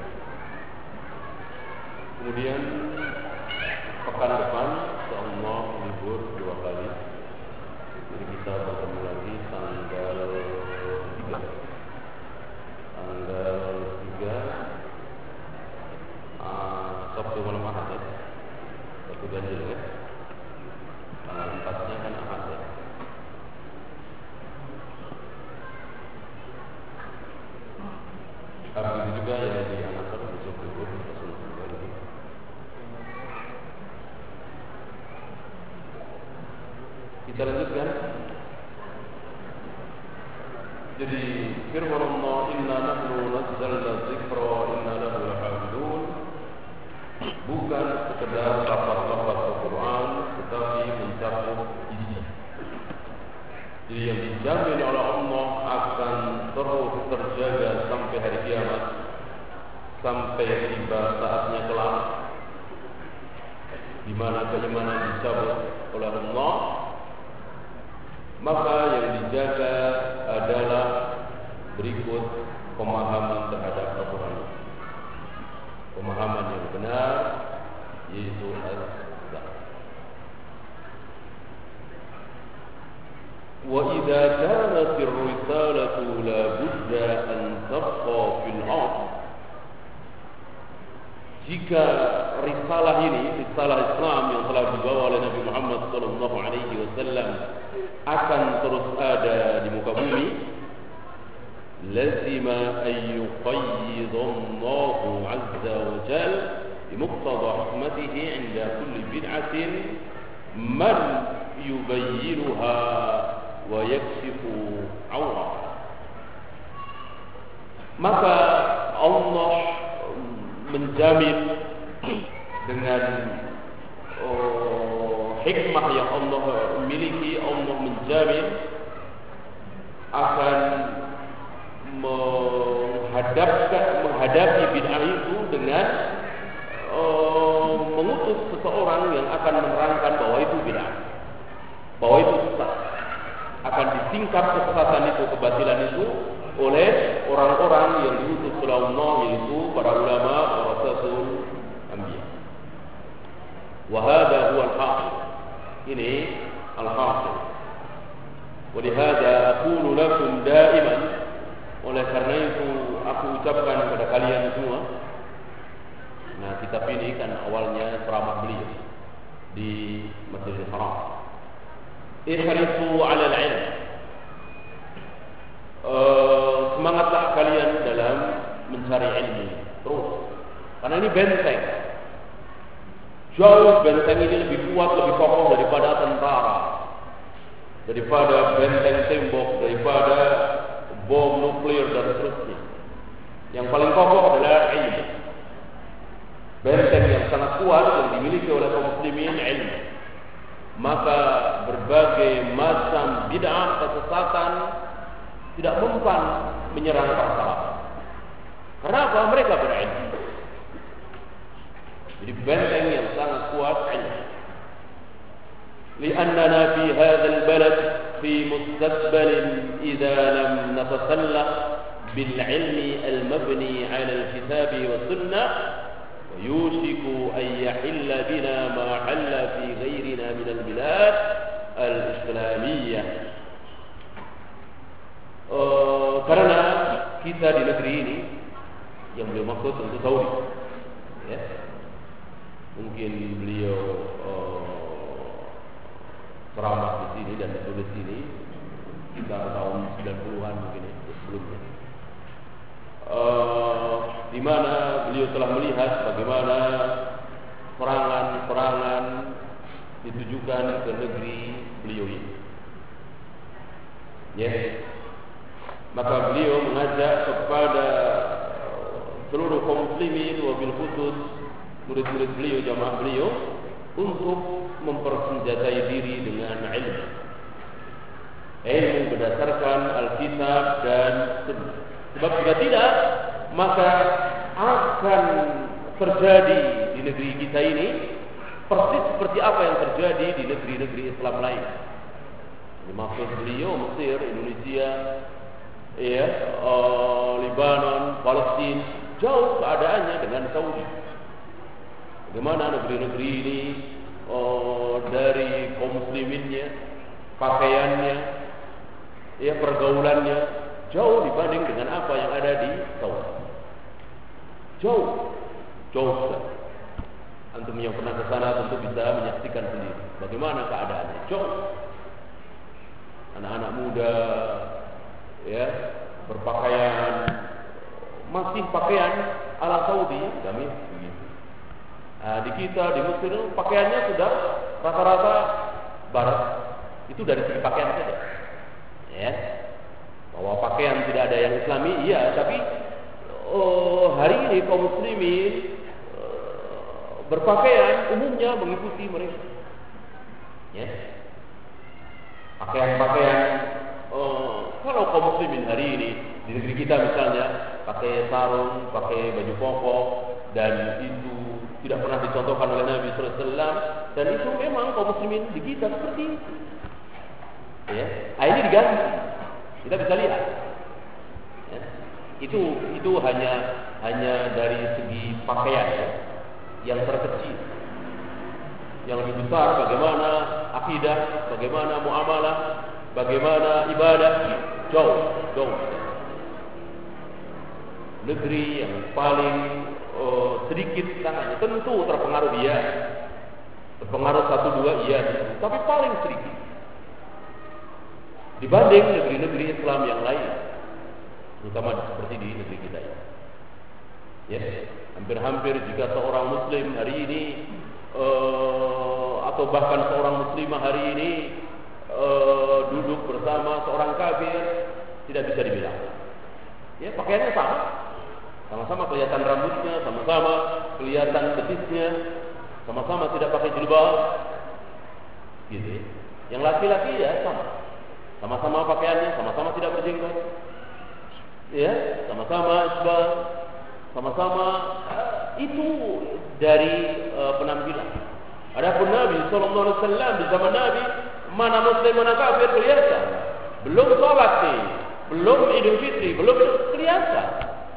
Kemudian pekan depan insyaallah libur 2 kali. Jadi kita bertemu lagi tanggal 3 Sabtu malam Ahad ya. Sabtu ganjil ya. Tanggal 4-nya kan Ahad ya. Begitu juga yang di Anasar besok libur kita selesai lagi. Kita lanjutkan. Jadi firman Allah, inna nahnu nazzalna dzikra wa inna lahu lahafidun, bukan sekedar lafaz-lafaz Al-Quran tetapi mencakup isi. Jadi yang dijamin oleh Allah akan terus terjaga sampai hari kiamat, sampai tiba saatnya kelak di mana keimanan dicabut oleh Allah. Maka yang dijaga adalah berikut pemahaman terhadap Al-Quran, pemahaman yang benar, yaitu as-sunnah. Wa idza kanat ar-risalatu la budda an tabqa fil ard. Jika risalah ini, risalah Islam yang telah dibawa oleh Nabi Muhammad sallallahu alaihi wasallam akan terus ada di muka bumi, lazima an yuqayyid Allah azza wa jalla bimuqtada hikmatihi 'inda kulli bid'atin man yubayyinuha wa yakshifu 'awra. Maka Allah menjamin dengan hikmah yang Allah miliki, Allah menjamin akan menghadapi bid'ah itu dengan mengutus seseorang yang akan menerangkan bahwa itu bid'ah, bahwa itu sesat. Akan disingkap kesesatan itu, kebatilan itu oleh orang-orang yang diutus oleh Allah, yaitu para ulama, warasatul anbiya. Wa hadha huwa al-hasil. Ini al-hasil. Wa lihada aqulu lakum da'iman, oleh karena itu aku ucapkan kepada kalian semua. Nah, kitab ini kan awalnya ceramah beliau di Masjidil Haram. Ihrisu 'ala al-'ilm. Semangatlah kalian dalam mencari ilmu terus, karena ini benteng. Jauh benteng ini lebih kuat, lebih kokoh daripada tentara, daripada benteng tembok, daripada bom nuklir dan seterusnya. Yang paling kokoh adalah ilmu. Benteng yang sangat kuat yang dimiliki oleh kaum muslimin ilmu. Maka berbagai macam bid'ah, kesesatan tidak mempan menyerang para sahabat. Karena apa? Mereka berilmu. Jadi benteng yang sangat kuat ilmu. Li'annana fi hadzal balad fi mustaqbal idza lam natasallaq bil ilmi al mabni 'ala al kitab wa sunnah يوشك أن يحل بنا ما حل في غيرنا من البلاد الإسلامية. Karena kita di negeri ini, yang beliau maksud tentu Saudi, ya. Mungkin beliau ceramah di sini dan ditulis di sini sekitar tahun 90-an mungkin ya, sebelumnya. Di mana beliau telah melihat bagaimana perangan-perangan ditujukan ke negeri beliau ini. Ya. Maka beliau mengajak kepada seluruh kaum muslimin wabil khusus murid-murid beliau, jamaah beliau, untuk mempersenjatai diri dengan ilmu. Ilmu berdasarkan Alkitab dan Sunnah. Sebab jika tidak, maka akan terjadi di negeri kita ini persis seperti apa yang terjadi di negeri-negeri Islam lain. Maksud beliau Mesir, Indonesia, ya, Lebanon, Palestina, jauh keadaannya dengan Saudi. Bagaimana negeri-negeri ini dari kaum musliminnya, pakaiannya, ya, pergaulannya jauh dibanding dengan apa yang ada di Saudi. Jauh sekali. Antum yang pernah ke sana tentu bisa menyaksikan sendiri bagaimana keadaannya. Jauh. Anak-anak muda, ya, berpakaian masih pakaian ala Saudi, kami begitu. Di kita di Mesir pakaiannya sudah rata-rata barat. Itu dari segi pakaian saja. Ya. Bahwa pakaian tidak ada yang Islami, iya, tapi hari ini kaum muslimin berpakaian umumnya mengikuti mereka. Ya. Pakaian-pakaian kalau kaum muslimin hari ini di negeri kita misalnya pakai sarung, pakai baju koko, dan itu tidak pernah dicontohkan oleh Nabi SAW, dan itu memang kaum muslimin di kita seperti itu. Ya, ini diganti. Kita bisa lihat. Ya. Itu hanya dari segi pakaian, ya, yang terkecil. Yang lebih besar bagaimana akidah, bagaimana muamalah, bagaimana ibadah, jauh. Negeri yang paling sedikit sangatnya tentu terpengaruh dia, terpengaruh 1-2 iya, tapi paling sedikit dibanding negeri-negeri Islam yang lain, terutama seperti di negeri kita ini. Ya, hampir-hampir jika seorang Muslim hari ini atau bahkan seorang Muslimah hari ini duduk bersama seorang kafir, tidak bisa dibilang. Ya, pakaiannya sama-sama kelihatan rambutnya, sama-sama kelihatan betisnya, sama-sama tidak pakai jilbab, gitu ya. Yang laki-laki ya sama-sama pakaiannya, sama-sama tidak berjenggot, ya, sama-sama isbal, sama-sama itu dari penampilan. Adapun Nabi sallallahu alaihi wasallam di zaman Nabi, mana muslim mana kafir kelihatan. Belum salat nih, belum Idul Fitri, belum kelihatan.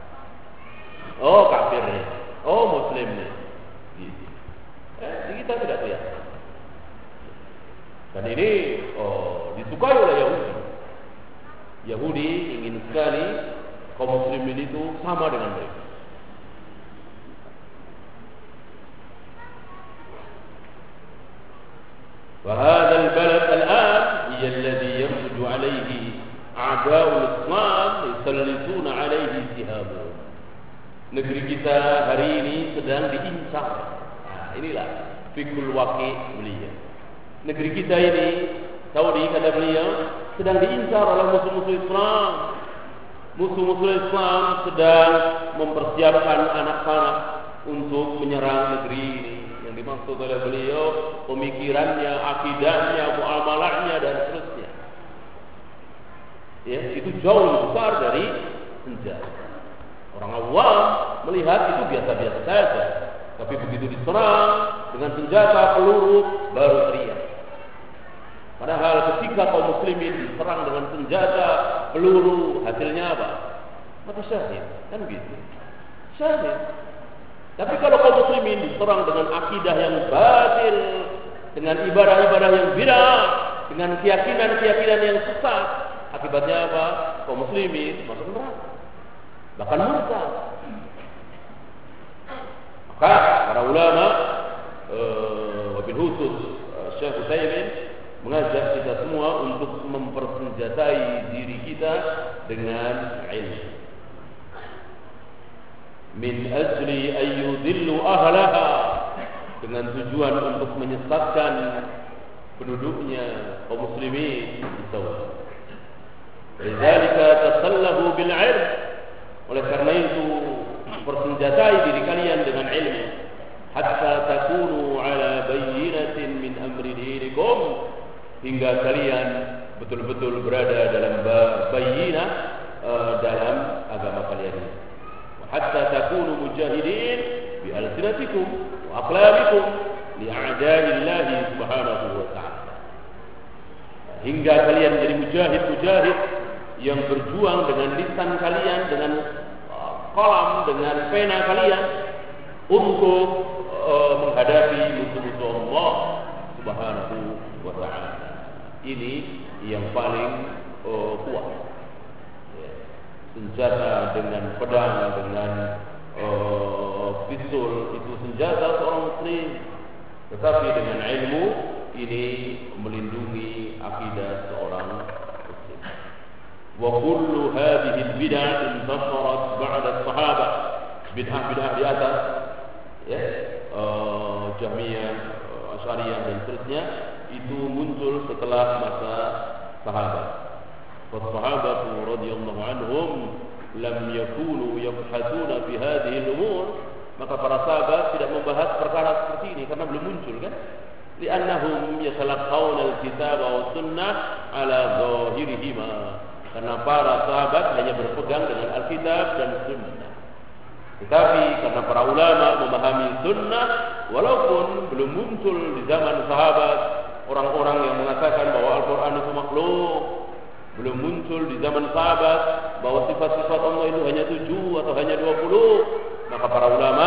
Oh kafir nih, oh muslim nih. Gitu. Di kita tidak kelihatan. Dan ini disukai oleh Yahudi. Yahudi ingin sekali kaum muslimin itu sama dengan mereka. وهذا البلد الآن هي الذي ينضج عليه أعداء الإسلام يسلطون عليه سهامهم. Negeri kita hari ini sedang diincar. Inilah fikul waqi beliau. Negeri kita ini, Saudi kata beliau, sedang diincar oleh musuh-musuh Islam. Musuh-musuh Islam sedang mempersiapkan anak panah untuk menyerang negeri ini. Yang dimaksud oleh beliau pemikirannya, akidahnya, muamalahnya dan seterusnya. Ya, itu jauh lebih besar dari senjata. Orang awam melihat itu biasa-biasa saja, tapi begitu diserang dengan senjata, peluru, baru teriak. Padahal ketika kaum muslimin diserang dengan senjata, peluru, hasilnya apa? Mati syahid, kan gitu. Syahid. Tapi kalau kaum muslimin diserang dengan akidah yang batil, dengan ibadah-ibadah yang bid'ah, dengan keyakinan-keyakinan yang sesat, akibatnya apa? Kaum muslimin masuk neraka, bahkan murtad. Maka para ulama, wabil khusus Syekh Utsaimin, mengajak kita semua untuk mempersenjatai diri kita dengan ilmu. Min ajli ayyudillu ahlaha, dengan tujuan untuk menyesatkan penduduknya kaum muslimin di Saudi. Lidzalika tasallahu bil ilm, oleh karena itu persenjatai diri kalian dengan ilmu. hatta takunu ala bayyinatin min amri dinikum, hingga kalian betul-betul berada dalam bayyinah dalam agama kalian ini. Hatta takunu mujahidin bi alsinatikum wa aqlamikum li a'da'illahi subhanahu wa ta'ala. Hingga kalian jadi mujahid-mujahid yang berjuang dengan lisan kalian, dengan qalam, dengan pena kalian untuk menghadapi musuh-musuh Allah subhanahu wa ta'ala. Ini yang paling kuat. Senjata dengan pedang, dengan pistol itu senjata seorang muslim, tetapi dengan ilmu ini melindungi akidah seorang muslim. Wa kullu hadhihi al-bid'ah intasharat ba'da as-sahabah. Bid'ah-bid'ah di atas, ya, Jahmiyah, Asy'ariyah dan seterusnya itu muncul setelah masa sahabat. Wassahabatu radhiyallahu anhum lam yakunu yabhatsuna fi hadhihi al-umur, maka para sahabat tidak membahas perkara seperti ini karena belum muncul, kan? Li'annahum yatalaqawna al-kitaba wa sunnah ala zahirihima, karena para sahabat hanya berpegang dengan Alkitab dan sunnah. Tetapi karena para ulama memahami sunnah, walaupun belum muncul di zaman sahabat orang-orang yang mengatakan bahwa Al-Quran itu makhluk, belum muncul di zaman sahabat bahwa sifat-sifat Allah itu hanya 7 atau hanya 20, maka para ulama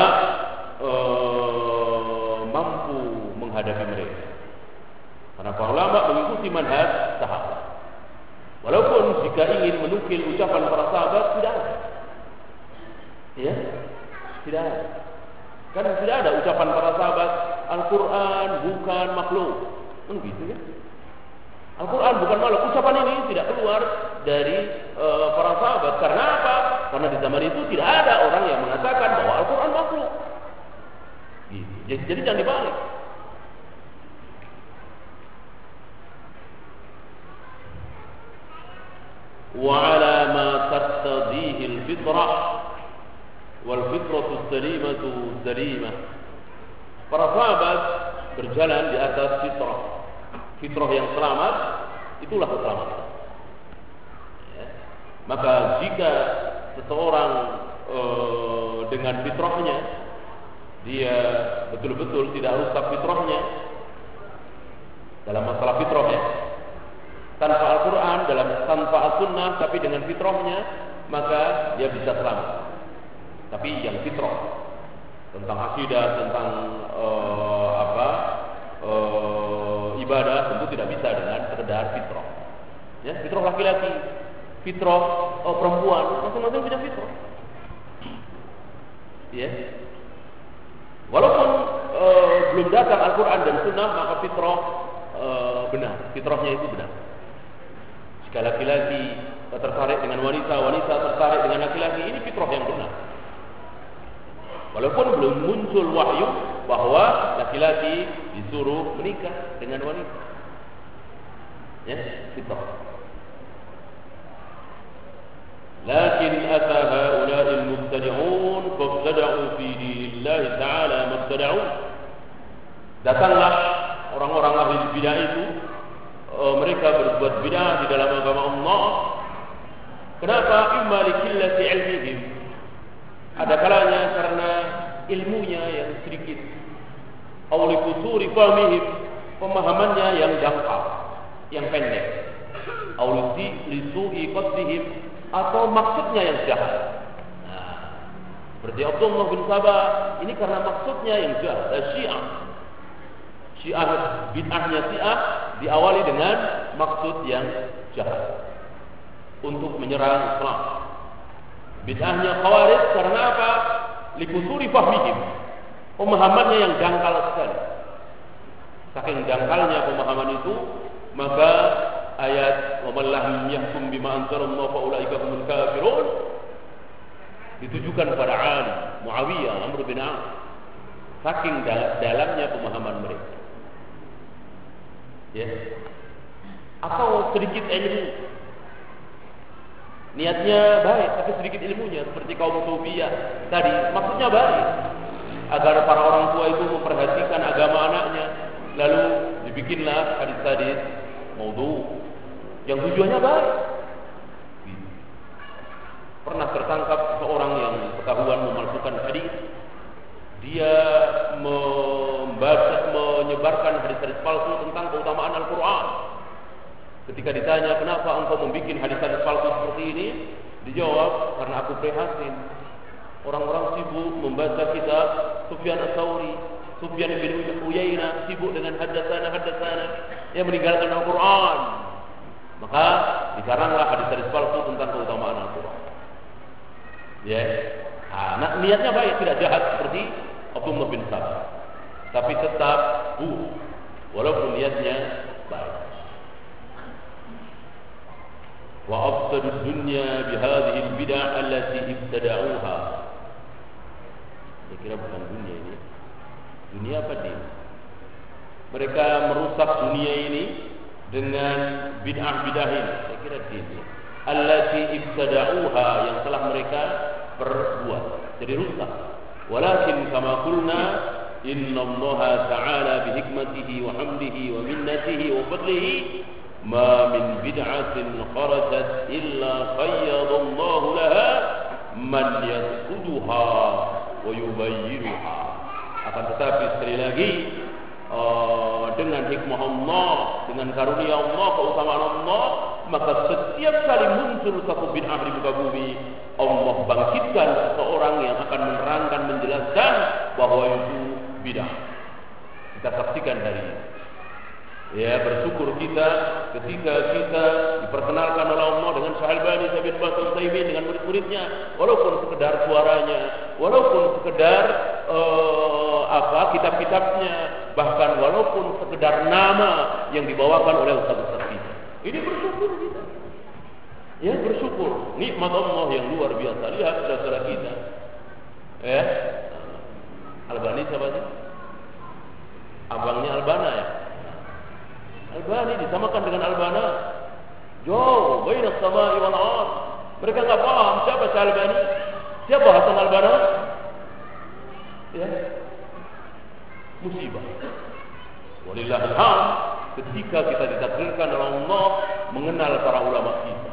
mampu menghadapi mereka. Karena para ulama mengikuti manhaj sahabat. Walaupun jika ingin menukil ucapan para sahabat tidak ada. Ya, tidak ada. Karena tidak ada ucapan para sahabat Al-Quran bukan makhluk. Begitu, ya. Al-Quran bukan makhluk. Ucapan ini tidak keluar dari para sahabat. Karena apa? Karena di zaman itu tidak ada orang yang mengatakan bahwa Al-Quran makhluk. Gitu. Jadi jangan dibalik. Wa ala ma taqtadihi al-fitrah wal fitratu salimatu salimah. Para sahabat berjalan di atas fitrah. Fitrah yang selamat itulah keselamatan. Ya. Maka jika seseorang dengan fitrahnya dia betul-betul tidak rusak fitrahnya dalam masalah fitrahnya, tanpa Al-Quran, tanpa As-Sunnah, tapi dengan fitrahnya, maka dia bisa selamat. Tapi yang fitrah tentang akidah, tentang ibadah tentu tidak bisa dengan sekedar fitrah. Ya, fitrah laki-laki, fitrah perempuan, masing-masing punya fitrah. Ya. Walaupun belum datang Al-Quran dan Sunnah, maka fitrah benar, fitrahnya itu benar. Jika laki-laki tertarik dengan wanita, wanita tertarik dengan laki-laki, ini fitrah yang benar. Walaupun belum muncul wahyu bahwa laki-laki disuruh menikah dengan wanita. Ya, fitrah. Lakin ata haula'il mubtadi'un fabtada'u fi dinillahi ta'ala mubtada'un. Datanglah orang-orang ahli bidah itu, mereka berbuat bidah di dalam agama Allah. Kenapa? Imma likillati ilmihim. Ada kalanya karena ilmunya yang sedikit, aw li qusuri fahmihim, pemahamannya yang dangkal, yang pendek, aw li su'i qasdihim, atau maksudnya yang jahat. Nah, seperti Abdullah bin Sabah, ini karena maksudnya yang jahat. Syiah, bid'ahnya Syiah diawali dengan maksud yang jahat untuk menyerang Islam. Bid'ahnya Khawarij karena apa? Likusuri fahmihim, pemahamannya yang dangkal sekali. Saking dangkalnya pemahaman itu, maka ayat wa man lam yahkum bima anzalallahu fa ulaika humul kafirun ditujukan pada Ali, Muawiyah, Amr bin Auf. Saking dalamnya pemahaman mereka. Ya. Atau sedikit ilmu. Niatnya baik tapi sedikit ilmunya, seperti kaum Sufiyah tadi, maksudnya baik agar para orang tua itu memperhatikan agama anaknya. Lalu dibikinlah hadis-hadis maudhu yang tujuannya baik. Pernah tertangkap seorang yang ketahuan memalsukan hadis. Dia menyebarkan hadis-hadis palsu tentang keutamaan Al-Quran. Ketika ditanya, kenapa engkau membuat hadis-hadis palsu seperti ini? Dijawab, karena aku prihatin. Orang-orang sibuk membaca kitab Sufyan Ats-Tsauri, Sufyan bin Uyainah, sibuk dengan haddatsana yang meninggalkan Al-Quran. Maka dikaranglah hadis-hadis palsu tentang keutamaan Al-Quran. Ya, nah, niatnya baik, tidak jahat seperti Abdullah bin Sabah, tapi tetap walaupun niatnya baik. Wa afsadud dunya bihadhihi al-bid'ah allati ibtada'uha. Saya kira bukan dunia ini. Dunia apa dia? Mereka merusak dunia ini dengan bid'ah-bid'ah ini. Saya kira dia. Allati ibtada'uha, yang telah mereka perbuat. Jadi rusak. Walakin kama qulna inna Allah ta'ala bihikmatihi wa hamdihi wa minnatihi wa fadlihi ma min bid'atin kharajat illa qayyada Allah laha man yasquduha wa yubayyinuha. Akan tetapi sekali lagi dengan hikmah Allah, dengan karunia Allah, keutamaan Allah, maka setiap kali muncul satu bid'ah di muka bumi, Allah bangkitkan seseorang yang akan menerangkan, menjelaskan bahwa itu bid'ah. Kita saksikan hari ini. Ya, bersyukur kita ketika kita diperkenalkan oleh Allah dengan Syekh Albani bin Utsaimin dengan murid-muridnya, walaupun sekedar suaranya, walaupun sekedar kitab-kitabnya, bahkan walaupun sekedar nama yang dibawakan oleh ustaz-ustaz kita. Ini bersyukur kita. Ya, bersyukur. Nikmat Allah yang luar biasa. Lihat saudara kita. Ya. Albani siapa sih? Abangnya Albana ya. Albani disamakan dengan Albana. Jauh, baina as-samai wal ard. Mereka enggak paham siapa Syekh Albani. Siapa Hasan Albana? Ya. Musibah. Walillahil hamd, ketika kita ditakdirkan oleh Allah mengenal para ulama kita.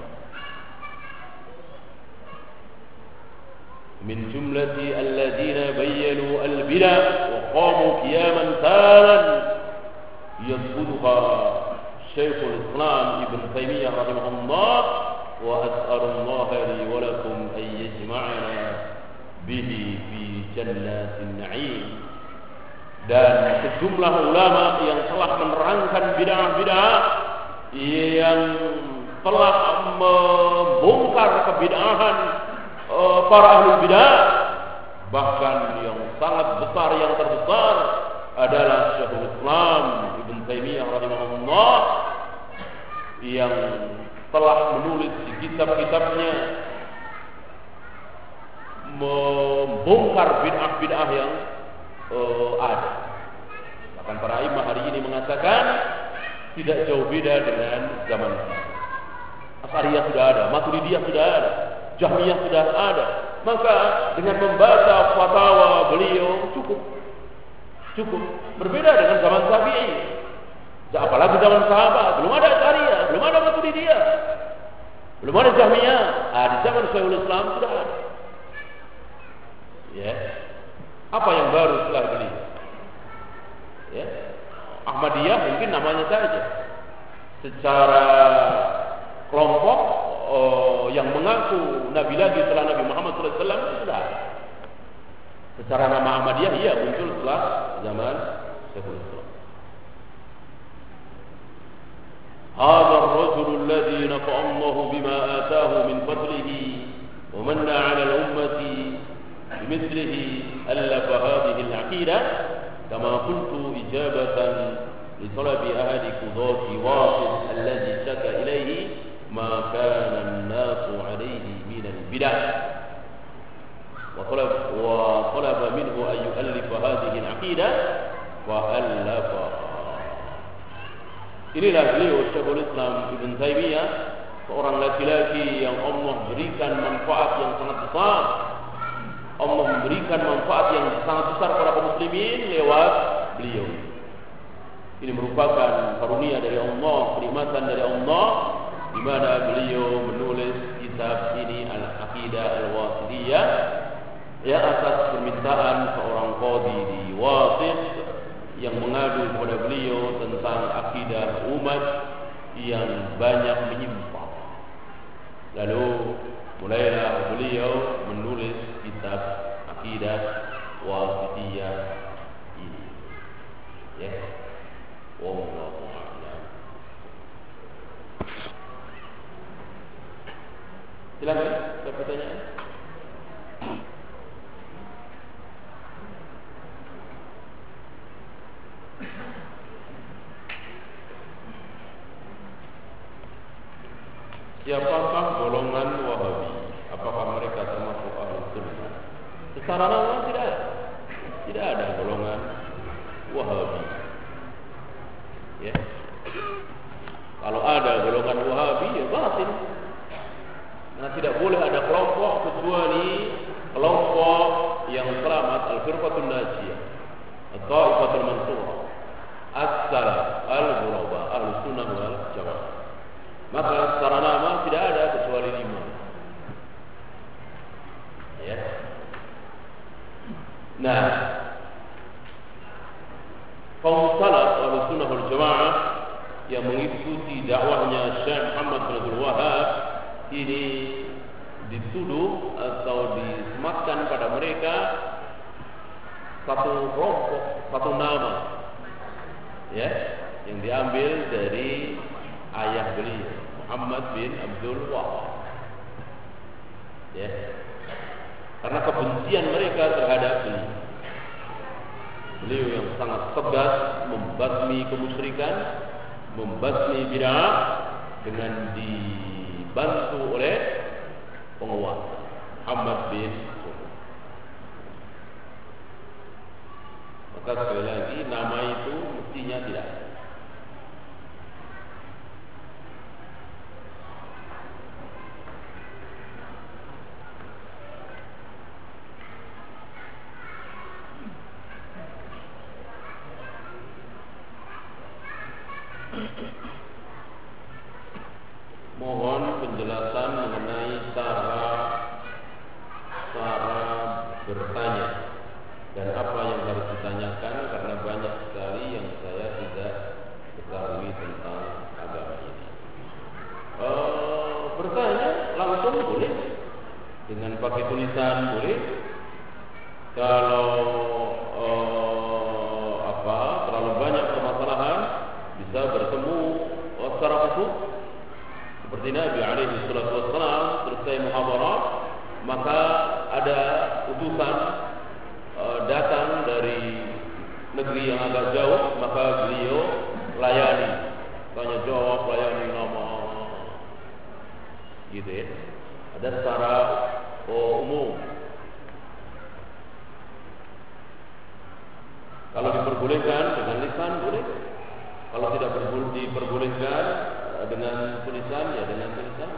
Min jumlati alladziina bayyanu al-bid'ah wa qamu qiyaman taran yadkhuluha Syekhul Islam Ibn Taimiyah rahimahullah, wa as'alullah li wa lakum an yajma'ana bihi fi jannatin na'im. Dan sejumlah ulama yang telah menerangkan bid'ah-bid'ah, yang telah membongkar kebid'ahan para ahli bid'ah, bahkan yang sangat besar, yang terbesar adalah Syekhul Islam Ibn Taimiyah rahimahullah, yang telah menulis di kitab-kitabnya membongkar bid'ah-bid'ah yang ada. Bahkan para imam hari ini mengatakan tidak jauh beda dengan zaman kita. Asy'ariyah sudah ada, Maturidiyah sudah ada, Jahmiyah sudah ada. Maka dengan membaca fatwa beliau cukup. Berbeda dengan zaman Tabi'i. Apalagi zaman sahabat, belum ada Asy'ariyah, belum ada Maturidiyah, belum ada Jahmiyah. Di zaman Syekhul Islam sudah ada. Ya. Apa yang baru setelah beliau? Ya. Ahmadiyah mungkin namanya saja. Secara kelompok yang mengaku Nabi lagi setelah Nabi Muhammad SAW sudah ada. Secara nama Ahmadiyah ia muncul setelah zaman Syekhul Islam. Hadha ar-rajul alladhi nafa'a Allah bima ataahu min fadlihi wa manna 'ala al-ummati bimithlihi alafa hadhihi al-'aqidah kama qultu ijabatan li talabi ahadi qudati wasit alladhi shaka ilayhi ma kana an-nasu 'alayhi min al-bid'ah وطلب منه أن يؤلف هذه العقيدة وألفها. Inilah beliau Syekhul Islam Ibn Taimiyah, seorang laki-laki yang Allah berikan manfaat yang sangat besar. Allah memberikan manfaat yang sangat besar pada muslimin lewat beliau. Ini merupakan karunia dari Allah, kenikmatan dari Allah, di mana beliau menulis kitab ini Al-Aqidah Al-Wasithiyah ya atas permintaan seorang qadhi di Wasith yang mengadu kepada beliau tentang akidah umat yang banyak menyimpang. Lalu mulailah beliau menulis kitab Aqidah Wasithiyah ini. Ya. Wallahu a'lam. Silakan, ada pertanyaan? Siapakah golongan Wahabi? Apakah mereka termasuk Ahlus Sunnah? Secara nama tidak ada. Tidak ada golongan Wahabi. Ya. Kalau ada golongan Wahabi ya batil. Karena tidak boleh ada kelompok kecuali kelompok yang selamat, al-firqatul najiyah, at-taifatul mansurah, as-salaf, al-ghuraba, Ahlus Sunnah wal Jamaah. Maka secara nama tidak ada kecuali 5. Ya. Nah, kaum salaf Ahlus Sunnah wal Jamaah yang mengikuti dakwahnya Syekh Muhammad bin Abdul Wahhab ini dituduh atau disematkan pada mereka satu kelompok, satu nama, ya, yang diambil dari ayah beliau Muhammad bin Abdul Wahhab. Ya, karena kebencian mereka terhadap beliau yang sangat tegas membasmi kemusyrikan, membasmi bid'ah dengan dibantu oleh penguasa Muhammad bin Abdul. Maka sekali lagi nama itu mestinya tidak. Mohon penjelasan mengenai cara bertanya dan apa yang harus ditanyakan karena banyak sekali yang saya tidak ketahui tentang agama ini. Bertanya langsung boleh, dengan pakai tulisan boleh. Kalau terlalu banyak permasalahan bisa bertemu secara khusus. Seperti Nabi alaihi salatu wassalam selesai muhadarah, maka ada utusan datang dari negeri yang agak jauh, maka beliau layani, tanya jawab, layani nama, gitu ya. Ada secara umum. Kalau diperbolehkan dengan lisan boleh. Kalau tidak diperbolehkan dengan tulisan, ya dengan tulisan.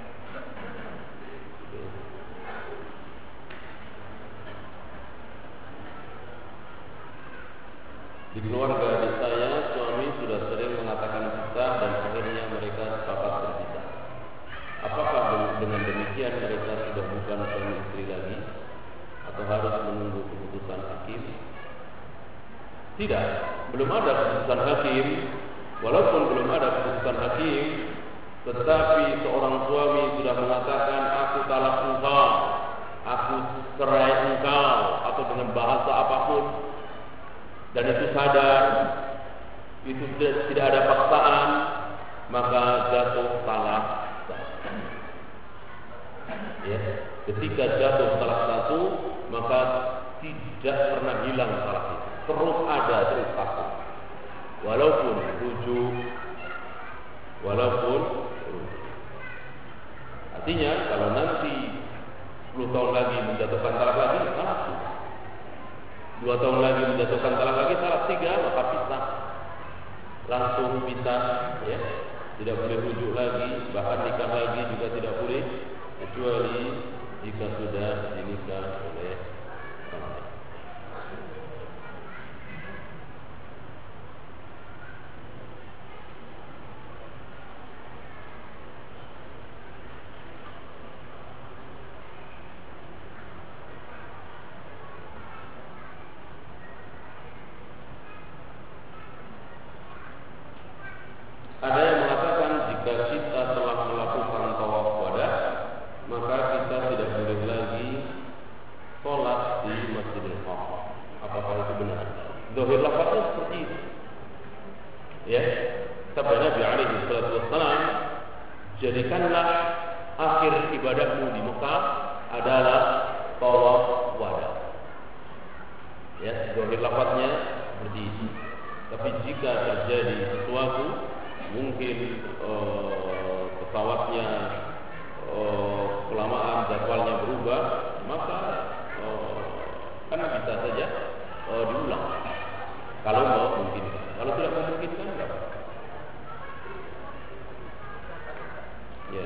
Di keluarga saya, suami sudah sering mengatakan pisah dan akhirnya mereka sepakat berpisah. Apakah dengan demikian mereka sudah bukan suami istri lagi atau harus menunggu keputusan hakim? Tidak, belum ada keputusan hakim. Walaupun belum ada keputusan hakim, tetapi seorang suami sudah mengatakan aku talak engkau, aku cerai engkau, atau dengan bahasa apapun, dan itu sadar, itu tidak ada paksaan, maka jatuh talak satu. Ya, ketika jatuh talak satu, maka tidak pernah hilang talak itu, terus ada, terus satu. Walaupun rujuk. Artinya kalau nanti 10 tahun lagi menjatuhkan talak lagi, talak 2 tahun lagi menjatuhkan talak lagi, talak 3, maka pisah. Langsung pisah, ya. Tidak boleh rujuk lagi, bahkan nikah lagi juga tidak boleh, kecuali jika sudah dinikah oleh orang lain. Zahir lafaznya seperti itu. Ya, sabda Nabi alaihi salatu wassalam, jadikanlah akhir ibadahmu di Mekah adalah tawaf wada. Ya, zahir lafaznya seperti itu. Tapi jika terjadi sesuatu, mungkin pesawatnya kelamaan, jadwalnya berubah, maka kan bisa saja diulang. Kalau memungkinkan, kalau tidak memungkinkan, enggak. Ya.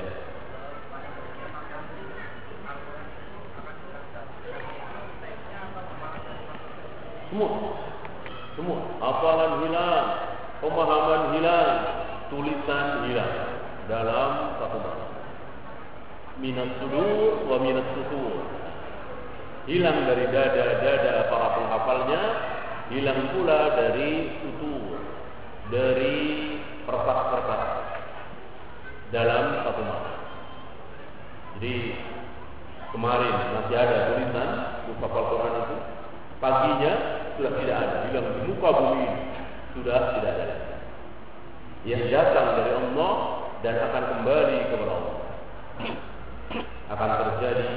Semua. Hafalan hilang, pemahaman hilang, tulisan hilang dalam satu malam. Minas sudur wa minas sutur. Hilang dari dada para penghafalnya, hilang pula dari sutur, dari kertas-kertas dalam satu malam. Jadi kemarin masih ada tulisan mushaf Al-Quran itu, paginya sudah tidak ada, hilang di muka bumi ini, sudah tidak ada lagi. Yang datang dari Allah dan akan kembali kepada Allah. Akan terjadi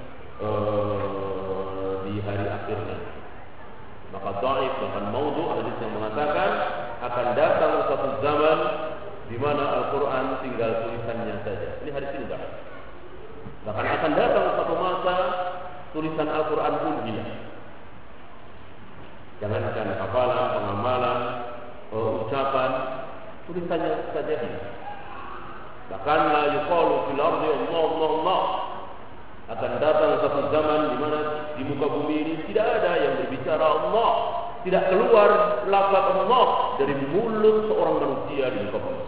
di hari akhirnya. Maka dhaif bahkan maudhu hadis yang mengatakan akan datang satu zaman di mana Al-Quran tinggal tulisannya saja. Ini hadis ini enggak. Bahkan akan datang satu masa tulisan Al-Quran pun hilang. Jangankan hafalan, pengamalan, ucapan, tulisannya saja hilang. Bahkan la yuqalu fil ardi Allah. Akan datang satu zaman di mana di muka bumi ini tidak ada yang berbicara Allah, tidak keluar lafaz Allah dari mulut seorang manusia di muka bumi.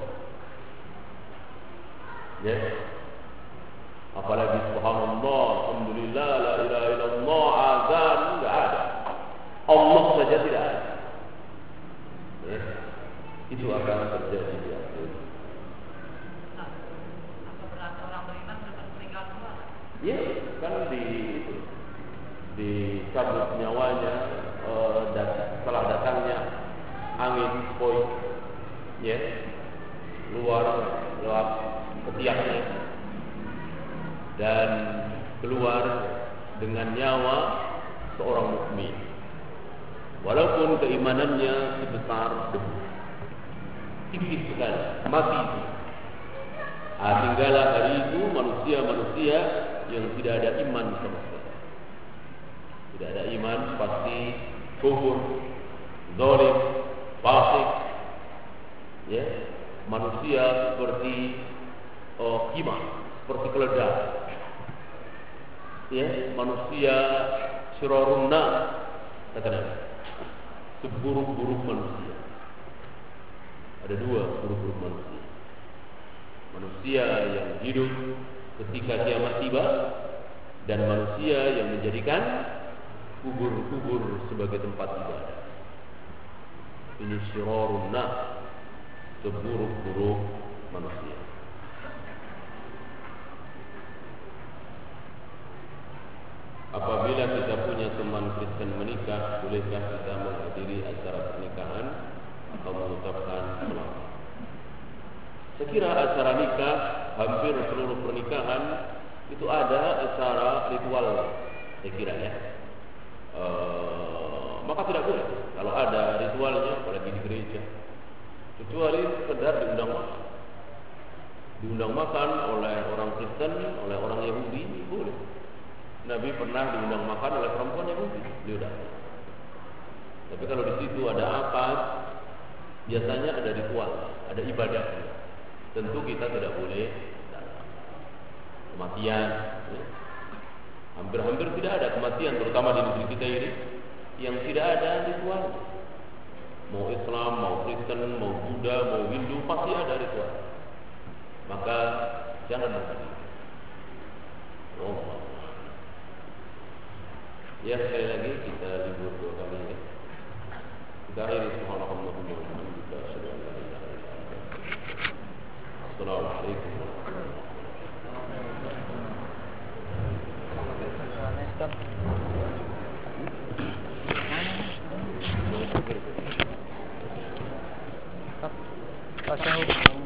Ya. Apalagi subhanallah, alhamdulillah, la ilaha illallah, azan, enggak ada. Allah saja tidak ada. Ya. Itu akan terjadi di akhir. Ya, kan dicabut nyawanya setelah datangnya angin sepoi, ya, luar lewat ketiaknya dan keluar dengan nyawa seorang mukmin, walaupun keimanannya sebesar debu, tipis sekali, mati itu. Tinggallah hari itu manusia-manusia yang tidak ada iman sama sekali. Tidak ada iman, pasti kufur, zalim, fasik. Ya, manusia seperti himar, seperti keledai. Ya, manusia syirarun nas, kata Nabi. Seburuk-buruk manusia. Ada dua buruk-buruk manusia. Manusia yang hidup ketika kiamat tiba dan manusia yang menjadikan kubur-kubur sebagai tempat ibadah. Ini syirarun nas, seburuk-buruk manusia. Apabila kita punya teman Kristen menikah, bolehkah kita menghadiri acara pernikahan atau mengucapkan selamat? Saya kira acara nikah, hampir seluruh pernikahan itu ada acara ritual, saya kira ya. Maka tidak boleh kalau ada ritualnya, apalagi di gereja, kecuali sekedar diundang makan oleh orang Kristen, oleh orang Yahudi, boleh. Nabi pernah diundang makan oleh perempuan Yahudi, dia datang. Tapi kalau di situ ada akad, biasanya ada ritual, ada ibadah. Tentu kita tidak boleh datang. Kematian, ya. Hampir-hampir tidak ada kematian, terutama di negeri kita ini, yang tidak ada ritual. Mau Islam, mau Kristen, mau Buddha, mau Hindu, pasti ada ritual. Maka jangan menghadiri. Oh. Ya, sekali lagi kita libur 2 kali ya. Kita akhiri subhanallah wa bihamdihi asyhadu an la ilaha illa anta. Assalamualaikum warahmatullahi wabarakatuh. Tasyahud.